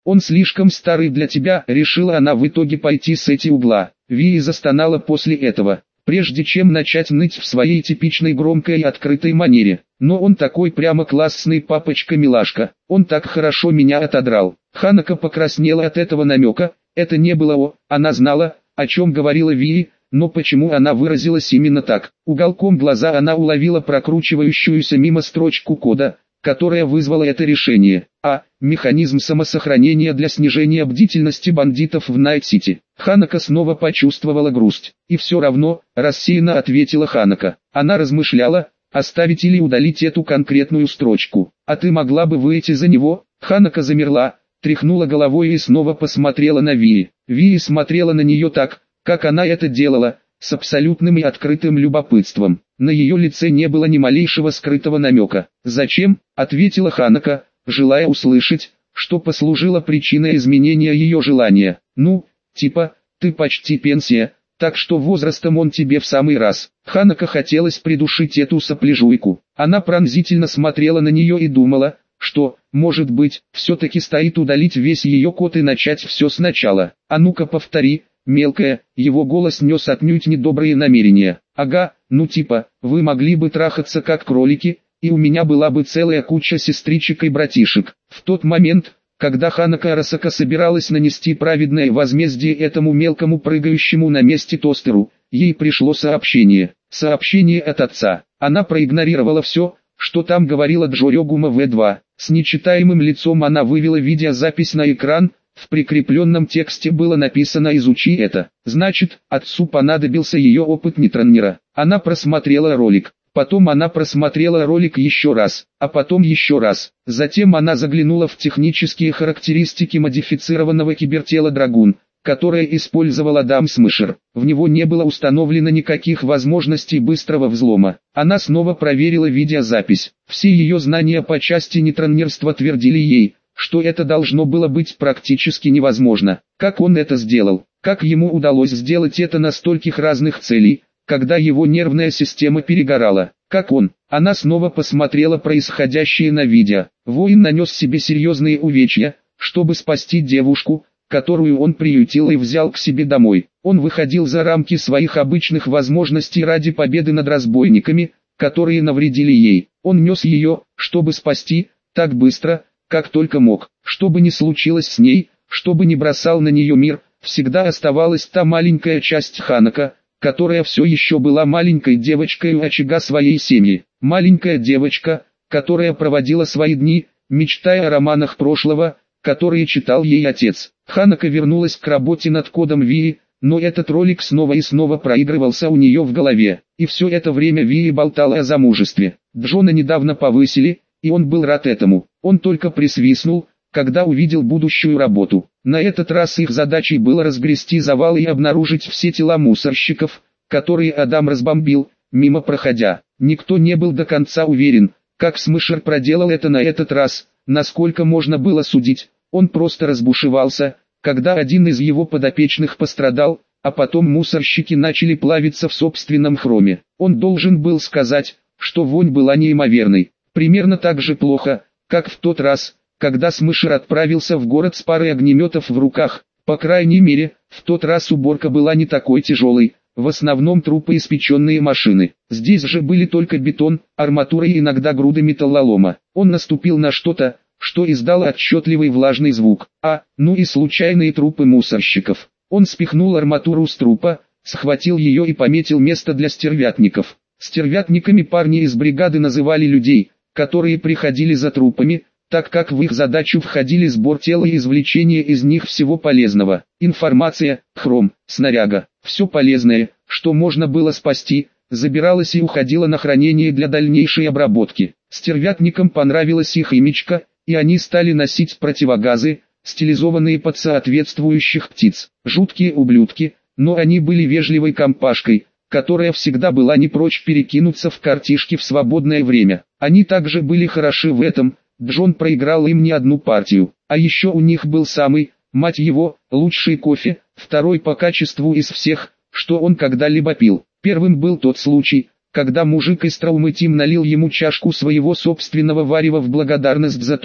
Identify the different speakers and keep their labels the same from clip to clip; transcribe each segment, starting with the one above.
Speaker 1: Он слишком старый для тебя, решила она в итоге пойти с эти угла. Ви застонала после этого, прежде чем начать ныть в своей типичной громкой и открытой манере. Но он такой прямо классный папочка-милашка, он так хорошо меня отодрал. Ханако покраснела от этого намека, это не было она знала, о чем говорила Ви, но почему она выразилась именно так. Уголком глаза она уловила прокручивающуюся мимо строчку кода, которая вызвала это решение. Механизм самосохранения для снижения бдительности бандитов в Найт-Сити. Ханако снова почувствовала грусть. И все равно, рассеянно ответила Ханако. Она размышляла, оставить или удалить эту конкретную строчку. А ты могла бы выйти за него? Ханако замерла, тряхнула головой и снова посмотрела на Ви. Ви смотрела на нее так, как она это делала, с абсолютным и открытым любопытством. На ее лице не было ни малейшего скрытого намека. «Зачем?» – ответила Ханако, желая услышать, что послужило причиной изменения ее желания. «Ну, типа, ты почти пенсия, так что возрастом он тебе в самый раз». Ханако хотелось придушить эту сопляжуйку. Она пронзительно смотрела на нее и думала, что, может быть, все-таки стоит удалить весь ее код и начать все сначала. «А ну-ка повтори, мелкая», его голос нес отнюдь недобрые намерения. «Ага, ну типа, вы могли бы трахаться как кролики, и у меня была бы целая куча сестричек и братишек». В тот момент, когда Ханако Арасака собиралась нанести праведное возмездие этому мелкому прыгающему на месте тостеру, ей пришло сообщение. Сообщение от отца. Она проигнорировала все, что там говорила Джорёгума В2. С нечитаемым лицом она вывела видеозапись на экран. В прикрепленном тексте было написано «Изучи это». Значит, отцу понадобился ее опыт нетроннера. Она просмотрела ролик. Потом она просмотрела ролик еще раз, а потом еще раз. Затем она заглянула в технические характеристики модифицированного кибертела Драгун, которое использовал Адам Смышер. В него не было установлено никаких возможностей быстрого взлома. Она снова проверила видеозапись. Все ее знания по части нетроннерства твердили ей, что это должно было быть практически невозможно. Как он это сделал? Как ему удалось сделать это на стольких разных целей, когда его нервная система перегорала? Как он? Она снова посмотрела происходящее на видео. Воин нанес себе серьезные увечья, чтобы спасти девушку, которую он приютил и взял к себе домой. Он выходил за рамки своих обычных возможностей ради победы над разбойниками, которые навредили ей. Он нес ее, чтобы спасти, так быстро, как только мог. Что бы ни случилось с ней, что бы ни бросал на нее мир, всегда оставалась та маленькая часть Ханако, которая все еще была маленькой девочкой у очага своей семьи. Маленькая девочка, которая проводила свои дни, мечтая о романах прошлого, которые читал ей отец. Ханако вернулась к работе над кодом Вии, но этот ролик снова и снова проигрывался у нее в голове. И все это время Вии болтала о замужестве. Джона недавно повысили, и он был рад этому. Он только присвистнул, когда увидел будущую работу. На этот раз их задачей было разгрести завал и обнаружить все тела мусорщиков, которые Адам разбомбил, мимо проходя. Никто не был до конца уверен, как Смышер проделал это на этот раз. Насколько можно было судить, он просто разбушевался, когда один из его подопечных пострадал, а потом мусорщики начали плавиться в собственном хроме. Он должен был сказать, что вонь была неимоверной. Примерно так же плохо, как в тот раз, когда Смышер отправился в город с парой огнеметов в руках. По крайней мере, в тот раз уборка была не такой тяжелой, в основном трупы испеченные машины. Здесь же были только бетон, арматура и иногда груды металлолома. Он наступил на что-то, что издало отчетливый влажный звук. Ну и случайные трупы мусорщиков. Он спихнул арматуру с трупа, схватил ее и пометил место для стервятников. Стервятниками парни из бригады называли людей, которые приходили за трупами, так как в их задачу входили сбор тела и извлечение из них всего полезного. Информация, хром, снаряга, все полезное, что можно было спасти, забиралось и уходило на хранение для дальнейшей обработки. Стервятникам понравилась их имечко, и они стали носить противогазы, стилизованные под соответствующих птиц. Жуткие ублюдки, но они были вежливой компашкой, которая всегда была не прочь перекинуться в картишки в свободное время. Они также были хороши в этом. Джон проиграл им не одну партию, а еще у них был самый, мать его, лучший кофе, второй по качеству из всех, что он когда-либо пил. Первым был тот случай, когда мужик из Траумы Тим налил ему чашку своего собственного варева в благодарность за то,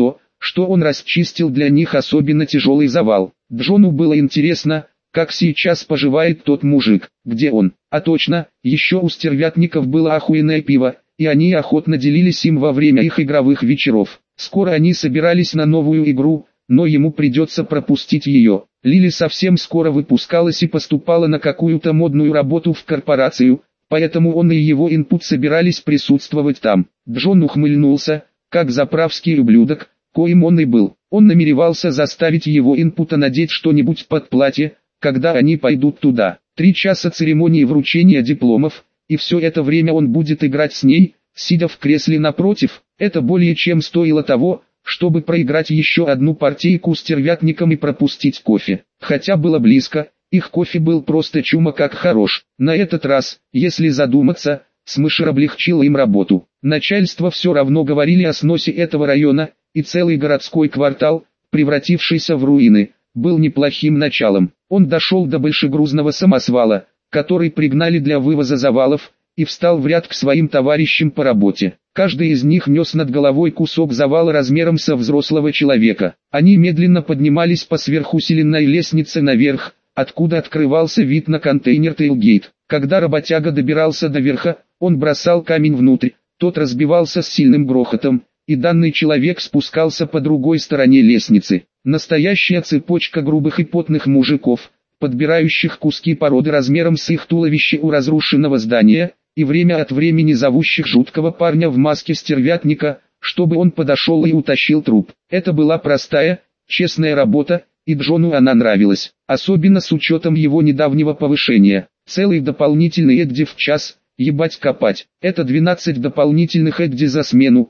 Speaker 1: что он расчистил для них особенно тяжелый завал. Джону было интересно, как сейчас поживает тот мужик, где он. А точно, еще у стервятников было охуенное пиво, и они охотно делились им во время их игровых вечеров. Скоро они собирались на новую игру, но ему придется пропустить ее. Лили совсем скоро выпускалась и поступала на какую-то модную работу в корпорацию, поэтому он и его инпут собирались присутствовать там. Джон ухмыльнулся, как заправский ублюдок, коим он и был. Он намеревался заставить его инпута надеть что-нибудь под платье, когда они пойдут туда. 3 часа церемонии вручения дипломов, и все это время он будет играть с ней, сидя в кресле напротив. Это более чем стоило того, чтобы проиграть еще одну партийку стервятникам и пропустить кофе. Хотя было близко, их кофе был просто чума как хорош. На этот раз, если задуматься, Смышер облегчил им работу. Начальство все равно говорили о сносе этого района, и целый городской квартал, превратившийся в руины, был неплохим началом. Он дошел до большегрузного самосвала, который пригнали для вывоза завалов, и встал в ряд к своим товарищам по работе. Каждый из них нес над головой кусок завала размером со взрослого человека. Они медленно поднимались по сверхусиленной лестнице наверх, откуда открывался вид на контейнер Тейлгейт. Когда работяга добирался до верха, он бросал камень внутрь, тот разбивался с сильным грохотом, и данный человек спускался по другой стороне лестницы. Настоящая цепочка грубых и потных мужиков, подбирающих куски породы размером с их туловище у разрушенного здания, и время от времени зовущих жуткого парня в маске стервятника, чтобы он подошел и утащил труп. Это была простая, честная работа, и Джону она нравилась, особенно с учетом его недавнего повышения. Целый дополнительный эдди в час, ебать копать. Это 12 дополнительных эдди за смену,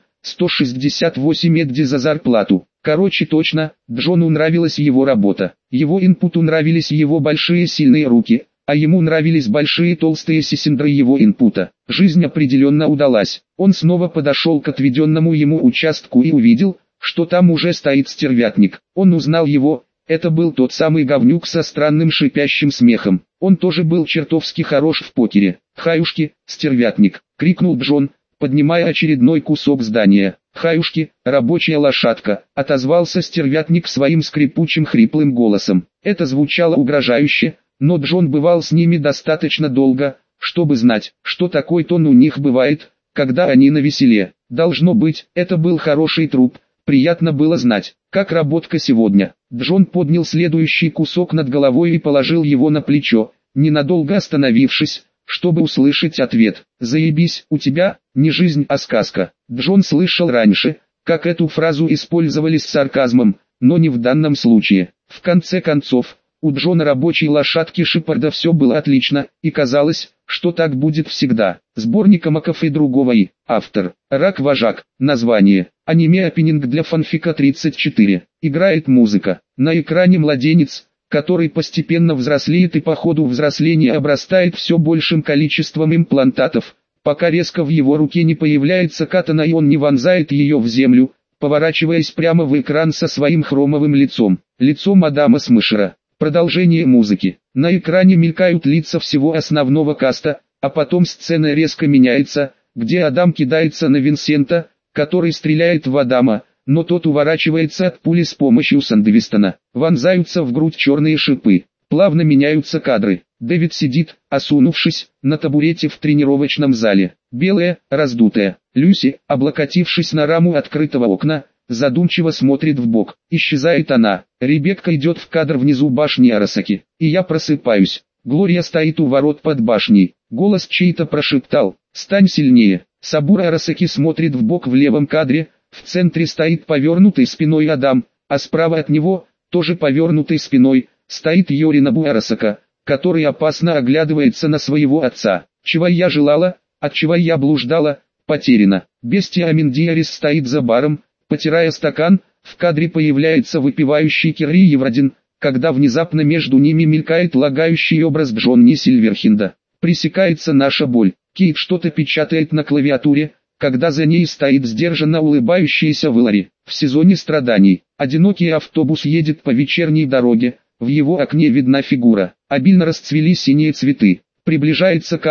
Speaker 1: 168 эдди за зарплату. Короче точно, Джону нравилась его работа. Его инпуту нравились его большие сильные руки, а ему нравились большие толстые сисендры его инпута. Жизнь определенно удалась. Он снова подошел к отведенному ему участку и увидел, что там уже стоит стервятник. Он узнал его, это был тот самый говнюк со странным шипящим смехом. Он тоже был чертовски хорош в покере. «Хаюшки, стервятник!» — крикнул Джон, поднимая очередной кусок здания. «Хаюшки, рабочая лошадка!» — отозвался стервятник своим скрипучим хриплым голосом. Это звучало угрожающе, но Джон бывал с ними достаточно долго, чтобы знать, что такой тон у них бывает, когда они навеселе. Должно быть, это был хороший труп, приятно было знать, как работка сегодня. Джон поднял следующий кусок над головой и положил его на плечо, ненадолго остановившись, чтобы услышать ответ. «Заебись, у тебя не жизнь, а сказка». Джон слышал раньше, как эту фразу использовали с сарказмом, но не в данном случае. В конце концов, у Джона рабочей лошадки Шепарда все было отлично, и казалось, что так будет всегда. Сборник Амаков и другого и. Автор. Рак-вожак. Название. Аниме-опенинг для фанфика 34. Играет музыка. На экране младенец, который постепенно взрослеет и по ходу взросления обрастает все большим количеством имплантатов, пока резко в его руке не появляется катана и он не вонзает ее в землю, поворачиваясь прямо в экран со своим хромовым лицом. Лицом Адама Смышера. Продолжение музыки. На экране мелькают лица всего основного каста, а потом сцена резко меняется, где Адам кидается на Винсента, который стреляет в Адама, но тот уворачивается от пули с помощью Сандвистона. Вонзаются в грудь черные шипы. Плавно меняются кадры. Дэвид сидит, осунувшись, на табурете в тренировочном зале. Белая, раздутая. Люси, облокотившись на раму открытого окна, задумчиво смотрит вбок. Исчезает она. Ребекка идет в кадр внизу башни Арасаки. И я просыпаюсь. Глория стоит у ворот под башней. Голос чей-то прошептал: «Стань сильнее». Сабура Арасаки смотрит вбок в левом кадре. В центре стоит повернутый спиной Адам, а справа от него, тоже повернутой спиной, стоит Йоринобу Арасака, который опасно оглядывается на своего отца. «Чего я желала, от чего я блуждала, потеряна». Бестия Аминдиарис стоит за баром, потирая стакан. В кадре появляется выпивающий Керри Еврадин, когда внезапно между ними мелькает лагающий образ Джонни Сильверхинда. Пресекается наша боль. Кейт что-то печатает на клавиатуре, когда за ней стоит сдержанно улыбающаяся Вэлори. В сезоне страданий. Одинокий автобус едет по вечерней дороге, в его окне видна фигура. Обильно расцвели синие цветы. Приближается кадр,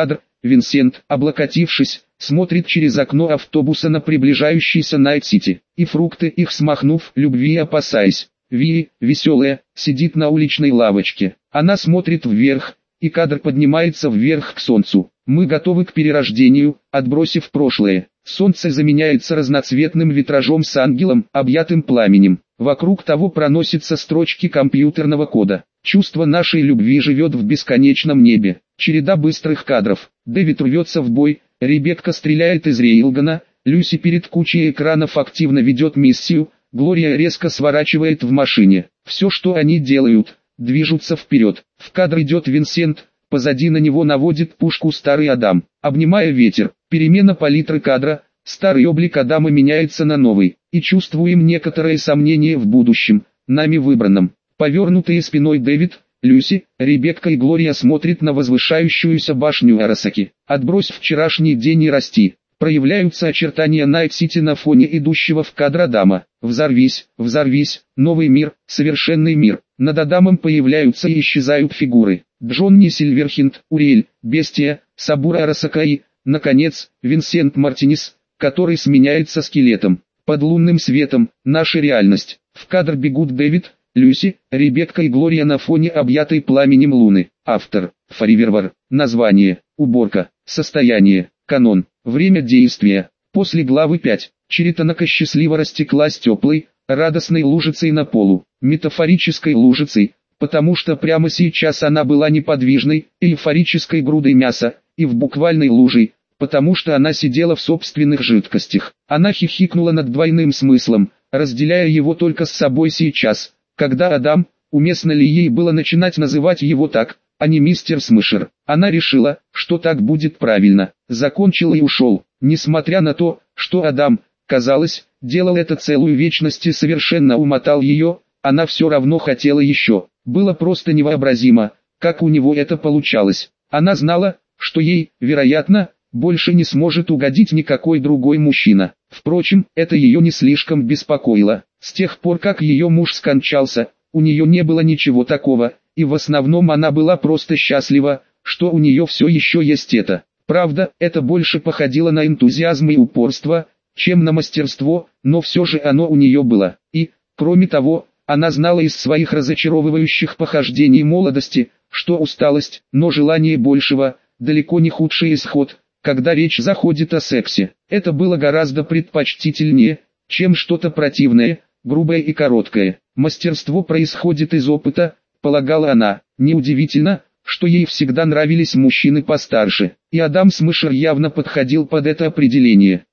Speaker 1: Винсент, облокотившись, смотрит через окно автобуса на приближающийся Найт-Сити, и фрукты их смахнув, любви опасаясь. Ви, веселая, сидит на уличной лавочке. Она смотрит вверх, и кадр поднимается вверх к солнцу. Мы готовы к перерождению, отбросив прошлое. Солнце заменяется разноцветным витражом с ангелом, объятым пламенем. Вокруг того проносятся строчки компьютерного кода. Чувство нашей любви живет в бесконечном небе. Череда быстрых кадров. Дэвид рвется в бой, Ребекка стреляет из рейлгана, Люси перед кучей экранов активно ведет миссию, Глория резко сворачивает в машине. Все, что они делают, движутся вперед. В кадр идет Винсент, позади на него наводит пушку старый Адам. Обнимая ветер, перемена палитры кадра, старый облик Адама меняется на новый, и чувствуем некоторые сомнения в будущем, нами выбранном. Повернутые спиной Дэвид, Люси, Ребекка и Глория смотрят на возвышающуюся башню Арасаки. Отбрось вчерашний день и расти. Проявляются очертания Найт-Сити на фоне идущего в кадр Адама. Взорвись, взорвись, новый мир, совершенный мир. Над Адамом появляются и исчезают фигуры. Джонни Сильверхенд, Уриэль, Бестия, Сабура Арасака и, наконец, Винсент Мартинес, который сменяется скелетом. Под лунным светом, наша реальность. В кадр бегут Дэвид, Люси, Ребекка и Глория на фоне объятой пламенем луны. Автор, Фаривервар. Название, уборка, состояние, канон, время действия. После главы 5, Черетанака счастливо растеклась теплой, радостной лужицей на полу, метафорической лужицей, потому что прямо сейчас она была неподвижной, эйфорической грудой мяса, и в буквальной лужей, потому что она сидела в собственных жидкостях. Она хихикнула над двойным смыслом, разделяя его только с собой сейчас, когда Адам, уместно ли ей было начинать называть его так, а не мистер Смышер. Она решила, что так будет правильно, закончил и ушел, несмотря на то, что Адам, казалось, делал это целую вечность и совершенно умотал ее, она все равно хотела еще. Было просто невообразимо, как у него это получалось. Она знала, что ей, вероятно, больше не сможет угодить никакой другой мужчина. Впрочем, это ее не слишком беспокоило. С тех пор, как ее муж скончался, у нее не было ничего такого, и в основном она была просто счастлива, что у нее все еще есть это. Правда, это больше походило на энтузиазм и упорство, чем на мастерство, но все же оно у нее было. И, кроме того, она знала из своих разочаровывающих похождений молодости, что усталость, но желание большего, далеко не худший исход, когда речь заходит о сексе. Это было гораздо предпочтительнее, чем что-то противное, грубое и короткое. Мастерство происходит из опыта, полагала она. Неудивительно, что ей всегда нравились мужчины постарше, и Адам Смышер явно подходил под это определение.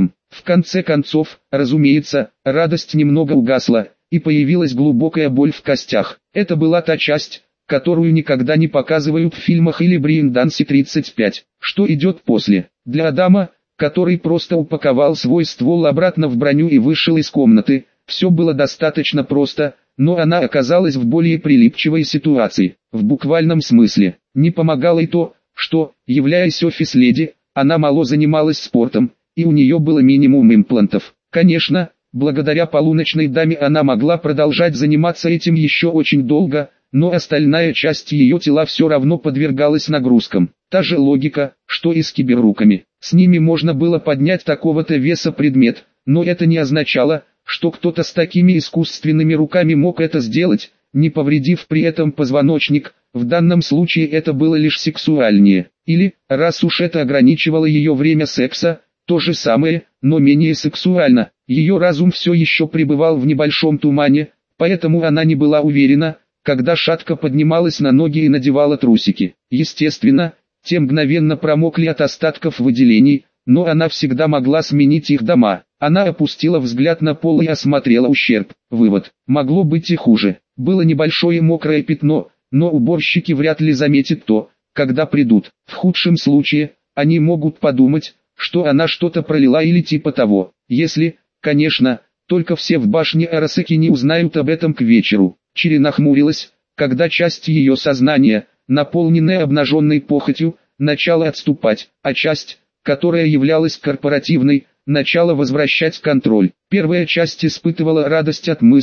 Speaker 1: В конце концов, разумеется, радость немного угасла, и появилась глубокая боль в костях. Это была та часть, которую никогда не показывают в фильмах или Брейн-дансе 35. Что идет после? Для Адама, который просто упаковал свой ствол обратно в броню и вышел из комнаты, все было достаточно просто, но она оказалась в более прилипчивой ситуации. В буквальном смысле, не помогало и то, что, являясь офис-леди, она мало занималась спортом, и у нее было минимум имплантов. Конечно, благодаря полуночной даме она могла продолжать заниматься этим еще очень долго, но остальная часть ее тела все равно подвергалась нагрузкам. Та же логика, что и с киберруками. С ними можно было поднять такого-то веса предмет, но это не означало, что кто-то с такими искусственными руками мог это сделать, не повредив при этом позвоночник. В данном случае это было лишь сексуальнее. Или, раз уж это ограничивало ее время секса, то же самое, но менее сексуально. Ее разум все еще пребывал в небольшом тумане, поэтому она не была уверена, когда шатко поднималась на ноги и надевала трусики. Естественно, те мгновенно промокли от остатков выделений, но она всегда могла сменить их дома. Она опустила взгляд на пол и осмотрела ущерб. Вывод: могло быть и хуже. Было небольшое мокрое пятно, но уборщики вряд ли заметят то, когда придут. В худшем случае, они могут подумать, что она что-то пролила или типа того. Если, конечно, только все в башне Арасаки не узнают об этом к вечеру. Чири нахмурилась, когда часть ее сознания, наполненная обнаженной похотью, начала отступать, а часть, которая являлась корпоративной, начала возвращать контроль. Первая часть испытывала радость от мысли,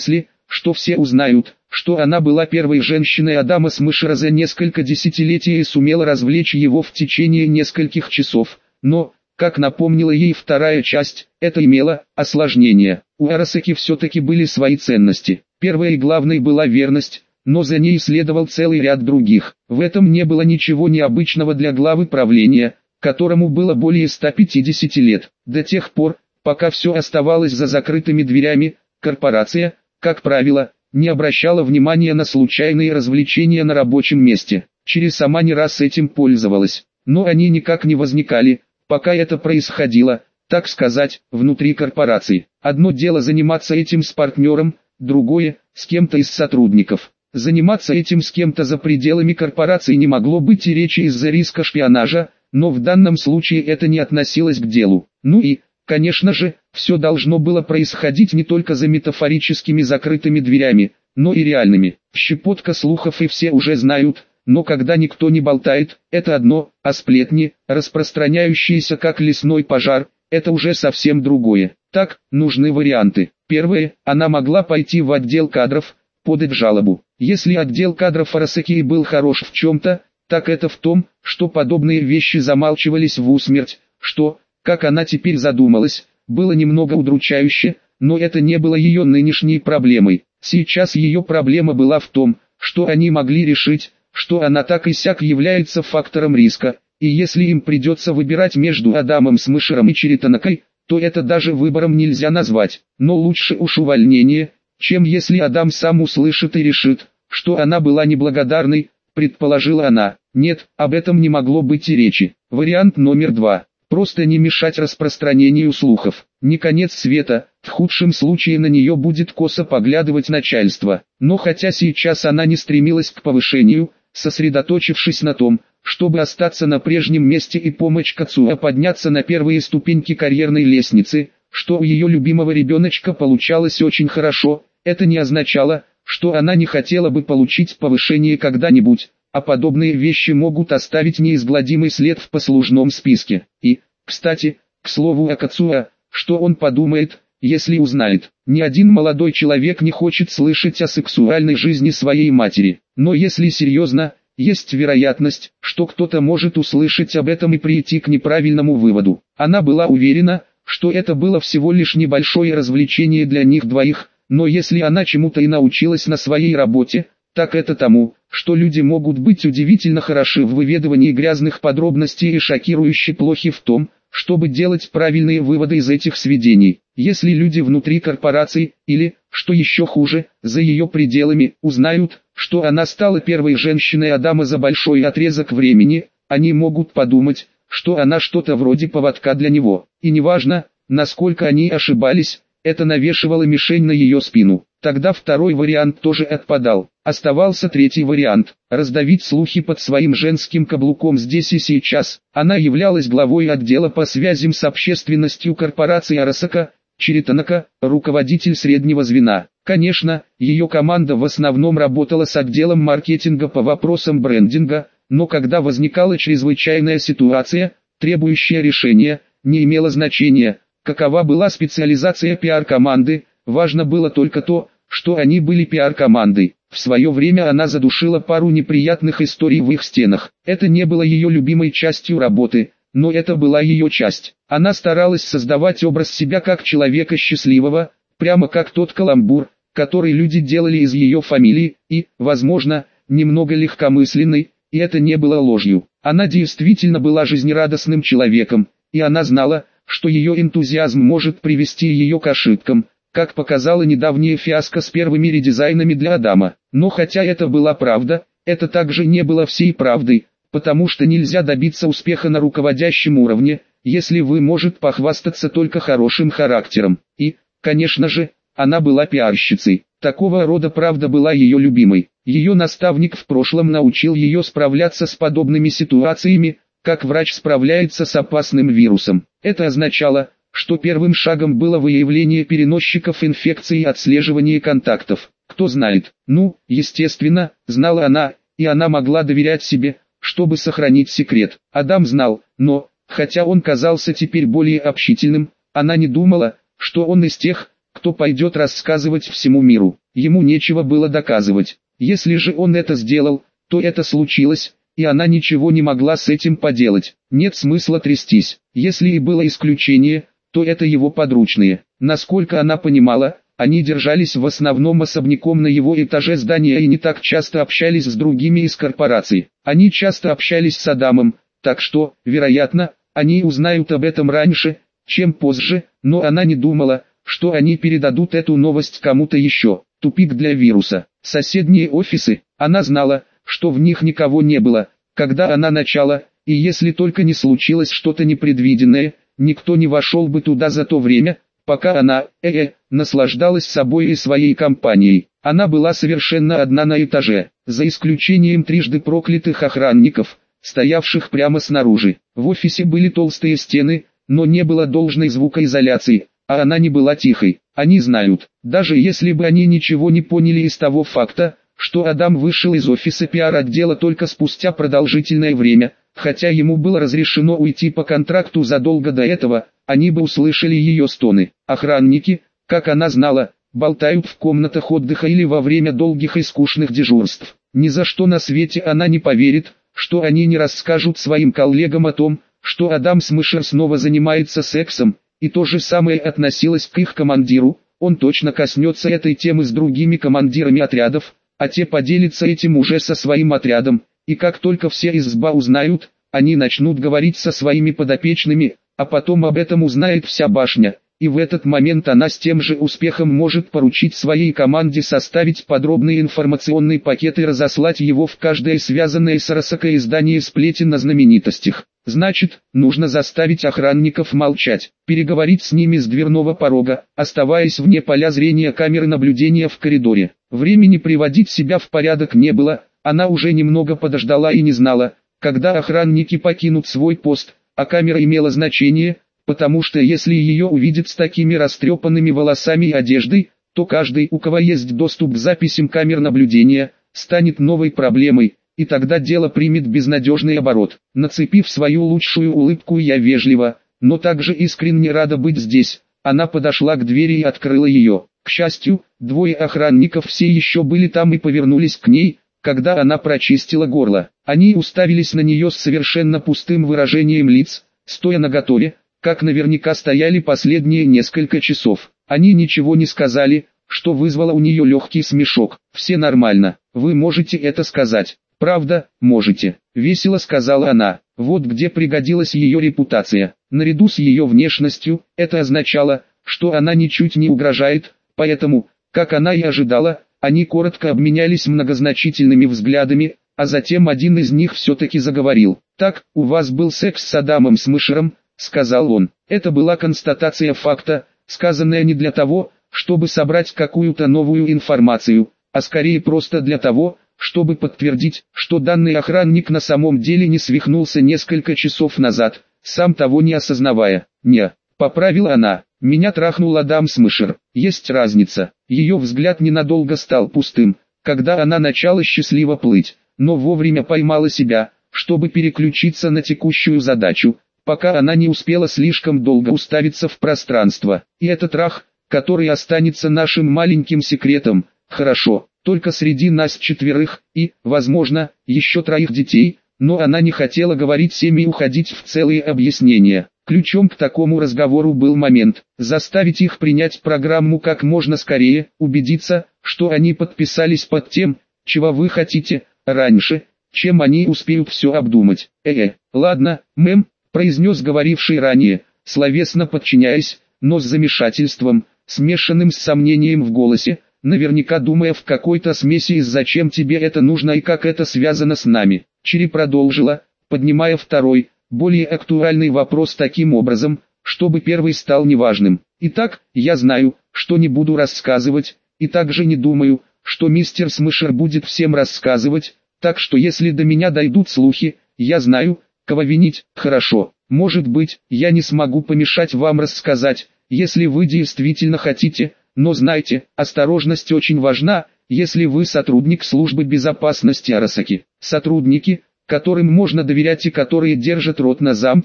Speaker 1: что все узнают, что она была первой женщиной Адама Смешера за несколько десятилетий и сумела развлечь его в течение нескольких часов, но, как напомнила ей вторая часть, это имело осложнение. У Арасаки все-таки были свои ценности. Первой и главной была верность, но за ней следовал целый ряд других. В этом не было ничего необычного для главы правления, которому было более 150 лет. До тех пор, пока все оставалось за закрытыми дверями, корпорация, как правило, не обращала внимания на случайные развлечения на рабочем месте. Чири-сама не раз этим пользовалась, но они никак не возникали, пока это происходило, так сказать, внутри корпорации. Одно дело заниматься этим с партнером, другое – с кем-то из сотрудников. Заниматься этим с кем-то за пределами корпорации не могло быть и речи из-за риска шпионажа, но в данном случае это не относилось к делу. Ну и, конечно же, все должно было происходить не только за метафорическими закрытыми дверями, но и реальными. Щепотка слухов и все уже знают, но когда никто не болтает, это одно, а сплетни, распространяющиеся как лесной пожар, это уже совсем другое. Так, нужны варианты. Первое, она могла пойти в отдел кадров, подать жалобу. Если отдел кадров Арасаки был хорош в чем-то, так это в том, что подобные вещи замалчивались в усмерть, что, как она теперь задумалась, было немного удручающе, но это не было ее нынешней проблемой. Сейчас ее проблема была в том, что они могли решить, что она так и сяк является фактором риска, и если им придется выбирать между Адамом Смешером и Чири Танакой, то это даже выбором нельзя назвать. Но лучше уж увольнение, чем если Адам сам услышит и решит, что она была неблагодарной, предположила она. Нет, об этом не могло быть и речи. Вариант номер 2. Просто не мешать распространению слухов. Не конец света, в худшем случае на нее будет косо поглядывать начальство. Но хотя сейчас она не стремилась к повышению, сосредоточившись на том, чтобы остаться на прежнем месте и помочь Кацуэ подняться на первые ступеньки карьерной лестницы, что у ее любимого ребеночка получалось очень хорошо, это не означало, что она не хотела бы получить повышение когда-нибудь, а подобные вещи могут оставить неизгладимый след в послужном списке. И, кстати, к слову о Кацуэ, что он подумает, если узнает. Ни один молодой человек не хочет слышать о сексуальной жизни своей матери, но если серьезно, есть вероятность, что кто-то может услышать об этом и прийти к неправильному выводу. Она была уверена, что это было всего лишь небольшое развлечение для них двоих, но если она чему-то и научилась на своей работе, так это тому, что люди могут быть удивительно хороши в выведывании грязных подробностей и шокирующе плохи в том, чтобы делать правильные выводы из этих сведений. Если люди внутри корпорации, или, что еще хуже, за ее пределами, узнают, что она стала первой женщиной Адама за большой отрезок времени, они могут подумать, что она что-то вроде поводка для него. И неважно, насколько они ошибались, это навешивало мишень на ее спину. Тогда второй вариант тоже отпадал. Оставался третий вариант – раздавить слухи под своим женским каблуком здесь и сейчас. Она являлась главой отдела по связям с общественностью корпорации Арасака, Чири Танака, руководитель среднего звена. Конечно, ее команда в основном работала с отделом маркетинга по вопросам брендинга, но когда возникала чрезвычайная ситуация, требующая решения, не имело значения, какова была специализация пиар-команды, важно было только то, что они были пиар-командой. В свое время она задушила пару неприятных историй в их стенах. Это не было ее любимой частью работы, но это была ее часть. Она старалась создавать образ себя как человека счастливого, прямо как тот каламбур, который люди делали из ее фамилии, и, возможно, немного легкомысленной, и это не было ложью. Она действительно была жизнерадостным человеком, и она знала, что ее энтузиазм может привести ее к ошибкам, как показала недавняя фиаско с первыми редизайнами для Адама. Но хотя это была правда, это также не было всей правдой, потому что нельзя добиться успеха на руководящем уровне, если вы можете похвастаться только хорошим характером. И, конечно же, она была пиарщицей. Такого рода правда была ее любимой. Ее наставник в прошлом научил ее справляться с подобными ситуациями, как врач справляется с опасным вирусом. Это означало, что первым шагом было выявление переносчиков инфекции и отслеживание контактов. Кто знает? Ну, естественно, знала она, и она могла доверять себе, чтобы сохранить секрет. Адам знал, но, хотя он казался теперь более общительным, она не думала, что он из тех, кто пойдет рассказывать всему миру. Ему нечего было доказывать. Если же он это сделал, то это случилось, и она ничего не могла с этим поделать. Нет смысла трястись. Если и было исключение, то это его подручные. Насколько она понимала, они держались в основном особняком на его этаже здания и не так часто общались с другими из корпораций. Они часто общались с Адамом, так что, вероятно, они узнают об этом раньше, чем позже, но она не думала, что они передадут эту новость кому-то еще. Тупик для вируса. Соседние офисы, она знала, что в них никого не было, когда она начала, и если только не случилось что-то непредвиденное, никто не вошел бы туда за то время, пока она, наслаждалась собой и своей компанией. Она была совершенно одна на этаже, за исключением трижды проклятых охранников, стоявших прямо снаружи. В офисе были толстые стены, но не было должной звукоизоляции, а она не была тихой. Они знают, даже если бы они ничего не поняли из того факта, что Адам вышел из офиса пиар-отдела только спустя продолжительное время, хотя ему было разрешено уйти по контракту задолго до этого, они бы услышали ее стоны. Охранники, как она знала, болтают в комнатах отдыха или во время долгих и скучных дежурств. Ни за что на свете она не поверит, что они не расскажут своим коллегам о том, что Адам Смышер снова занимается сексом, и то же самое относилось к их командиру. Он точно коснется этой темы с другими командирами отрядов, а те поделятся этим уже со своим отрядом, и как только все из СБА узнают, они начнут говорить со своими подопечными, а потом об этом узнает вся башня, и в этот момент она с тем же успехом может поручить своей команде составить подробный информационный пакет и разослать его в каждое связанное с Арасакой издание сплетен о знаменитостях. Значит, нужно заставить охранников молчать, переговорить с ними с дверного порога, оставаясь вне поля зрения камеры наблюдения в коридоре. Времени приводить себя в порядок не было, она уже немного подождала и не знала, когда охранники покинут свой пост, а камера имела значение, потому что если ее увидят с такими растрепанными волосами и одеждой, то каждый, у кого есть доступ к записям камер наблюдения, станет новой проблемой. И тогда дело примет безнадежный оборот. Нацепив свою лучшую улыбку, я вежливо, но также искренне рада быть здесь. Она подошла к двери и открыла ее. К счастью, двое охранников все еще были там и повернулись к ней, когда она прочистила горло. Они уставились на нее с совершенно пустым выражением лиц, стоя наготове, как наверняка стояли последние несколько часов. Они ничего не сказали, что вызвало у нее легкий смешок. «Все нормально, вы можете это сказать». «Правда, можете», — весело сказала она. Вот где пригодилась ее репутация. Наряду с ее внешностью, это означало, что она ничуть не угрожает, поэтому, как она и ожидала, они коротко обменялись многозначительными взглядами, а затем один из них все-таки заговорил. «Так, у вас был секс с Адамом Смышером», — сказал он. Это была констатация факта, сказанная не для того, чтобы собрать какую-то новую информацию, а скорее просто для того, чтобы подтвердить, что данный охранник на самом деле не свихнулся несколько часов назад, сам того не осознавая. «Не», — поправила она, — «меня трахнул Адам Смышер». Есть разница. Ее взгляд ненадолго стал пустым, когда она начала счастливо плыть, но вовремя поймала себя, чтобы переключиться на текущую задачу, пока она не успела слишком долго уставиться в пространство. И этот трах, который останется нашим маленьким секретом, хорошо. Только среди нас четверых, и, возможно, еще 3 детей, но она не хотела говорить всем и уходить в целые объяснения. Ключом к такому разговору был момент, заставить их принять программу как можно скорее, убедиться, что они подписались под тем, чего вы хотите, раньше, чем они успеют все обдумать. Ладно, мэм, произнес говоривший ранее, словесно подчиняясь, но с замешательством, смешанным с сомнением в голосе, наверняка думая в какой-то смеси из «зачем тебе это нужно и как это связано с нами». Чири продолжила, поднимая второй, более актуальный вопрос таким образом, чтобы первый стал неважным. «Итак, я знаю, что не буду рассказывать, и также не думаю, что мистер Смышер будет всем рассказывать, так что если до меня дойдут слухи, я знаю, кого винить. Хорошо, может быть, я не смогу помешать вам рассказать, если вы действительно хотите. Но знайте, осторожность очень важна, если вы сотрудник службы безопасности Арасаки. Сотрудники, которым можно доверять и которые держат рот на замке,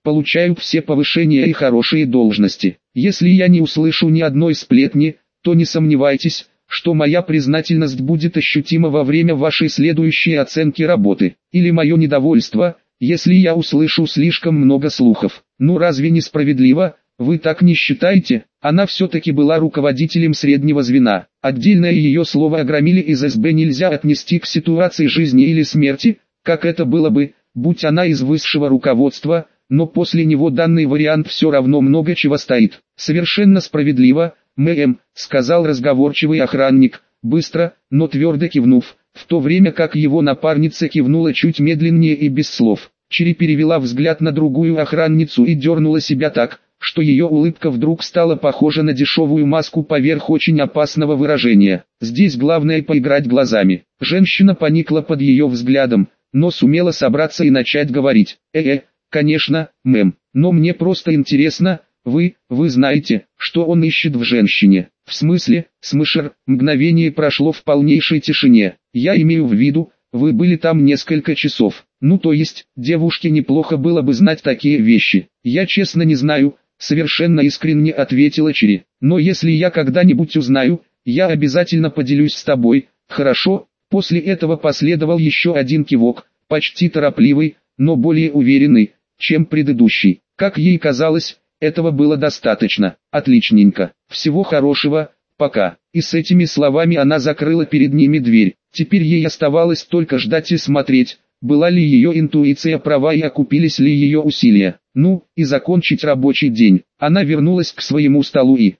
Speaker 1: получают все повышения и хорошие должности. Если я не услышу ни одной сплетни, то не сомневайтесь, что моя признательность будет ощутима во время вашей следующей оценки работы, или мое недовольство, если я услышу слишком много слухов. Ну разве не справедливо, вы так не считаете? Она все-таки была руководителем среднего звена. Отдельное ее слово о громиле из СБ нельзя отнести к ситуации жизни или смерти, как это было бы, будь она из высшего руководства, но после него данный вариант все равно много чего стоит. Совершенно справедливо, мэм, сказал разговорчивый охранник, быстро, но твердо кивнув, в то время как его напарница кивнула чуть медленнее и без слов. Чири перевела взгляд на другую охранницу и дернула себя так, что ее улыбка вдруг стала похожа на дешевую маску поверх очень опасного выражения. Здесь главное поиграть глазами. Женщина поникла под ее взглядом, но сумела собраться и начать говорить. Конечно, мэм, но мне просто интересно, вы знаете, что он ищет в женщине. В смысле, Смышер, мгновение прошло в полнейшей тишине. Я имею в виду, вы были там несколько часов. Ну то есть, девушке неплохо было бы знать такие вещи. Я честно не знаю, совершенно искренне ответила Чири. Но если я когда-нибудь узнаю, я обязательно поделюсь с тобой, хорошо? После этого последовал еще один кивок, почти торопливый, но более уверенный, чем предыдущий. Как ей казалось, этого было достаточно. Отличненько. Всего хорошего, пока. И с этими словами она закрыла перед ними дверь. Теперь ей оставалось только ждать и смотреть, была ли ее интуиция права и окупились ли ее усилия. Ну, и закончить рабочий день. Она вернулась к своему столу и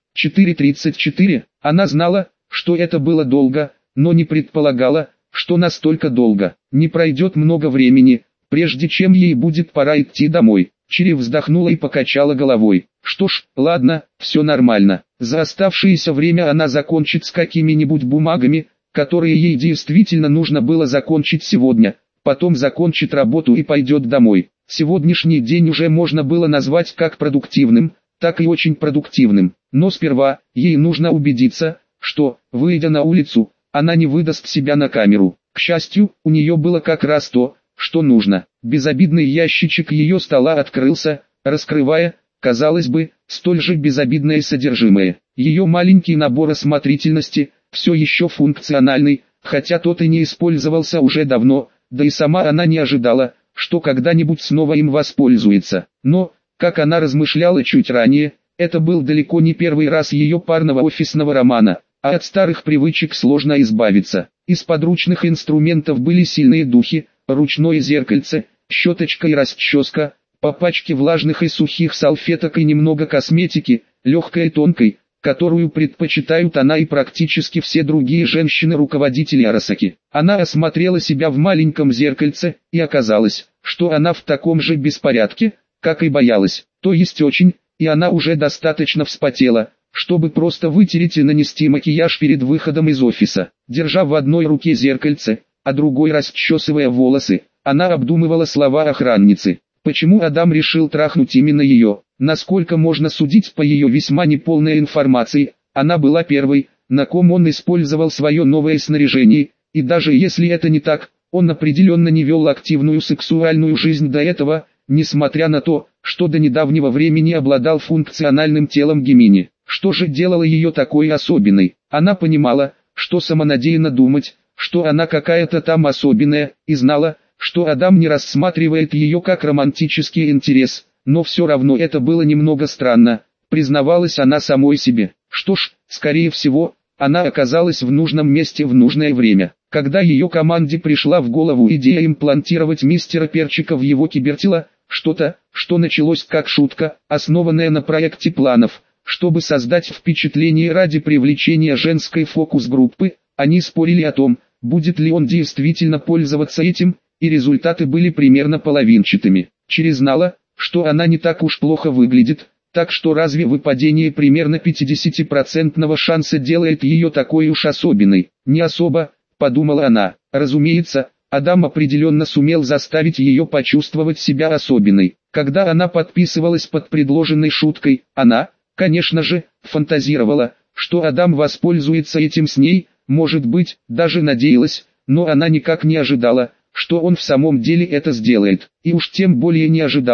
Speaker 1: 4:34. Она знала, что это было долго, но не предполагала, что настолько долго. Не пройдет много времени, прежде чем ей будет пора идти домой. Чири вздохнула и покачала головой. Что ж, ладно, все нормально. За оставшееся время она закончит с какими-нибудь бумагами, которые ей действительно нужно было закончить сегодня. Потом закончит работу и пойдет домой. Сегодняшний день уже можно было назвать как продуктивным, так и очень продуктивным. Но сперва, ей нужно убедиться, что, выйдя на улицу, она не выдаст себя на камеру. К счастью, у нее было как раз то, что нужно. Безобидный ящичек ее стола открылся, раскрывая, казалось бы, столь же безобидное содержимое. Ее маленький набор осмотрительности, все еще функциональный, хотя тот и не использовался уже давно, да и сама она не ожидала, что когда-нибудь снова им воспользуется. Но, как она размышляла чуть ранее, это был далеко не первый раз ее парного офисного романа, а от старых привычек сложно избавиться. Из подручных инструментов были сильные духи, ручное зеркальце, щеточка и расческа, по пачке влажных и сухих салфеток и немного косметики, легкой и тонкой, которую предпочитают она и практически все другие женщины-руководители Арасаки. Она осмотрела себя в маленьком зеркальце, и оказалось, что она в таком же беспорядке, как и боялась, то есть очень, и она уже достаточно вспотела, чтобы просто вытереть и нанести макияж перед выходом из офиса. Держа в одной руке зеркальце, а другой расчесывая волосы, она обдумывала слова охранницы. Почему Адам решил трахнуть именно ее? Насколько можно судить по ее весьма неполной информации, она была первой, на ком он использовал свое новое снаряжение, и даже если это не так, он определенно не вел активную сексуальную жизнь до этого, несмотря на то, что до недавнего времени обладал функциональным телом Гемини. Что же делало ее такой особенной? Она понимала, что самонадеянно думать, что она какая-то там особенная, и знала, что Адам не рассматривает ее как романтический интерес, но все равно это было немного странно, признавалась она самой себе. Что ж, скорее всего, она оказалась в нужном месте в нужное время. Когда ее команде пришла в голову идея имплантировать мистера Перчика в его кибертело, что-то, что началось как шутка, основанная на проекте планов, чтобы создать впечатление ради привлечения женской фокус-группы, они спорили о том, будет ли он действительно пользоваться этим, и результаты были примерно половинчатыми. Чири знала, что она не так уж плохо выглядит, так что разве выпадение примерно 50% шанса делает ее такой уж особенной? Не особо, подумала она. Разумеется, Адам определенно сумел заставить ее почувствовать себя особенной. Когда она подписывалась под предложенной шуткой, она, конечно же, фантазировала, что Адам воспользуется этим с ней, может быть, даже надеялась, но она никак не ожидала, что он в самом деле это сделает, и уж тем более не ожидала,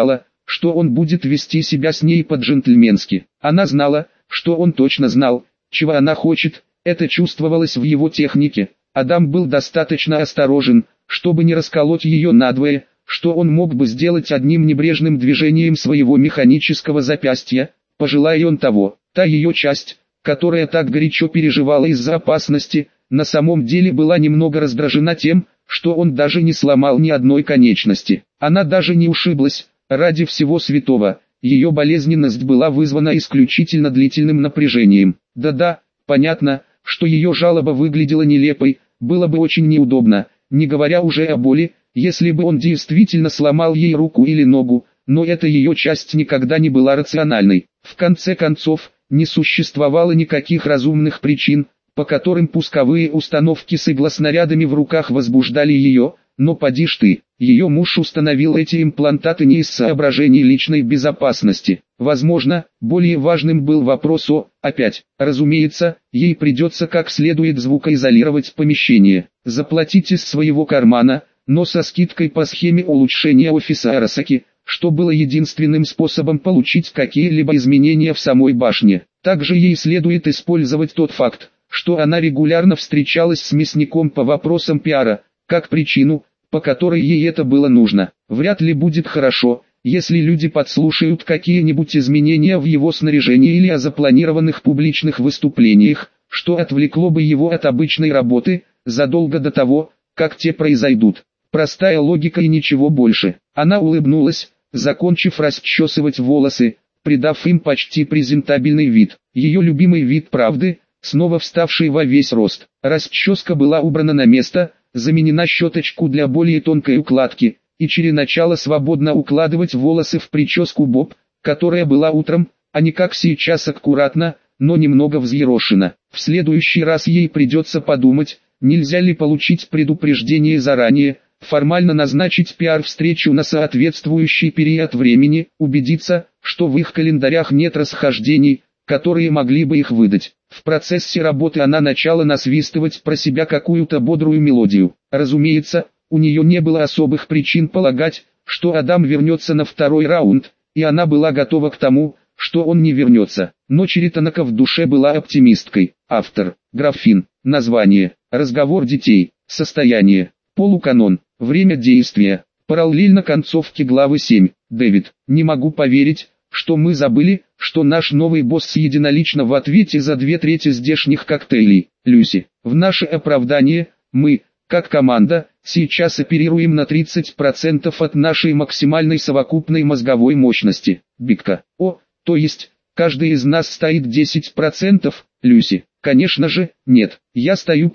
Speaker 1: что он будет вести себя с ней по-джентльменски. Она знала, что он точно знал, чего она хочет, это чувствовалось в его технике. Адам был достаточно осторожен, чтобы не расколоть ее надвое, что он мог бы сделать одним небрежным движением своего механического запястья, пожелая он того. Та ее часть, которая так горячо переживала из-за опасности, на самом деле была немного раздражена тем, что он даже не сломал ни одной конечности. Она даже не ушиблась, ради всего святого. Ее болезненность была вызвана исключительно длительным напряжением. Да-да, понятно, что ее жалоба выглядела нелепой, было бы очень неудобно, не говоря уже о боли, если бы он действительно сломал ей руку или ногу, но эта ее часть никогда не была рациональной. В конце концов, не существовало никаких разумных причин, по которым пусковые установки с иглоснарядами в руках возбуждали ее, но поди ж ты, ее муж установил эти имплантаты не из соображений личной безопасности. Возможно, более важным был вопрос опять, разумеется, ей придется как следует звукоизолировать помещение, заплатить из своего кармана, но со скидкой по схеме улучшения офиса Арасаки, что было единственным способом получить какие-либо изменения в самой башне. Также ей следует использовать тот факт, что она регулярно встречалась с мясником по вопросам пиара, как причину, по которой ей это было нужно. Вряд ли будет хорошо, если люди подслушают какие-нибудь изменения в его снаряжении или о запланированных публичных выступлениях, что отвлекло бы его от обычной работы, задолго до того, как те произойдут. Простая логика и ничего больше. Она улыбнулась, закончив расчесывать волосы, придав им почти презентабельный вид. Ее любимый вид правды, снова вставший во весь рост. Расческа была убрана на место, заменена щеточку для более тонкой укладки, и начала свободно укладывать волосы в прическу боб, которая была утром, а не как сейчас аккуратно, но немного взъерошена. В следующий раз ей придется подумать, нельзя ли получить предупреждение заранее, формально назначить пиар-встречу на соответствующий период времени, убедиться, что в их календарях нет расхождений, которые могли бы их выдать. В процессе работы она начала насвистывать про себя какую-то бодрую мелодию. Разумеется, у нее не было особых причин полагать, что Адам вернется на второй раунд, и она была готова к тому, что он не вернется. Но Чиританака в душе была оптимисткой. Автор, графин, название, разговор детей, состояние, полуканон, время действия, параллельно концовке главы 7. Дэвид, не могу поверить, что мы забыли, что наш новый босс единолично в ответе за 2/3 здешних коктейлей. Люси, в наше оправдание, мы, как команда, сейчас оперируем на 30% от нашей максимальной совокупной мозговой мощности. Бикка, то есть, каждый из нас стоит 10%, Люси, конечно же, нет, я стою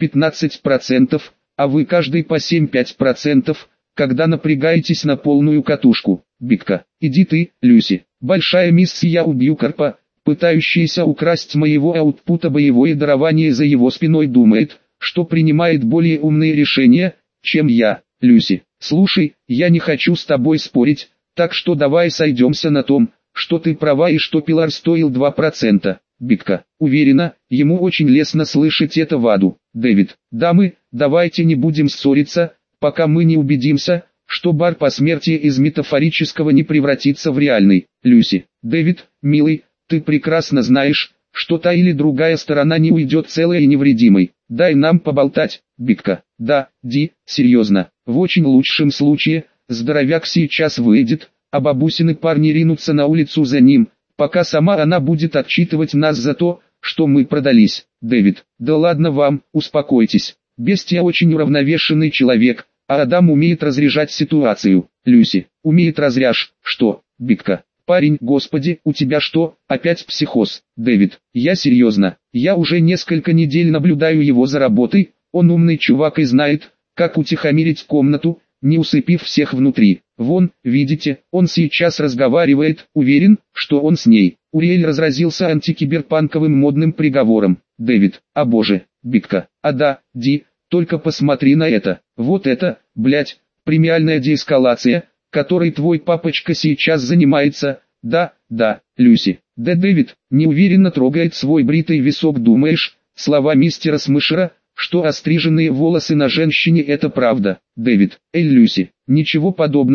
Speaker 1: 15%, а вы каждый по 7-5%, когда напрягаетесь на полную катушку. Бикка, иди ты, Люси. Большая миссия убью Карпа, пытающийся украсть моего аутпута боевое дарование за его спиной думает, что принимает более умные решения, чем я. Люси, слушай, я не хочу с тобой спорить, так что давай сойдемся на том, что ты права и что Пилар стоил 2%. Бикка, уверена, ему очень лестно слышать это в аду. Дэвид, дамы, давайте не будем ссориться, пока мы не убедимся, что бар посмертия из метафорического не превратится в реальный. Люси, Дэвид, милый, ты прекрасно знаешь, что та или другая сторона не уйдет целой и невредимой. Дай нам поболтать. Бикка, да, Ди, серьезно, в очень лучшем случае, здоровяк сейчас выйдет, а бабусины парни ринутся на улицу за ним, пока сама она будет отчитывать нас за то, что мы продались. Дэвид, да ладно вам, успокойтесь. Бестия очень уравновешенный человек, а Адам умеет разряжать ситуацию. Люси, умеет разряж, что? Бикка, парень, господи, у тебя что, опять психоз? Дэвид, я серьезно, я уже несколько недель наблюдаю его за работой, он умный чувак и знает, как утихомирить комнату, не усыпив всех внутри. Вон, видите, он сейчас разговаривает, уверен, что он с ней. Уриэль разразился антикиберпанковым модным приговором. Дэвид, о боже, Бикка, да, Ди, только посмотри на это, вот это, блять, премиальная деэскалация, которой твой папочка сейчас занимается, да, Люси. Да Дэвид, неуверенно трогает свой бритый висок, думаешь, слова мистера Смышера, что остриженные волосы на женщине это правда. Дэвид, Люси, ничего подобного,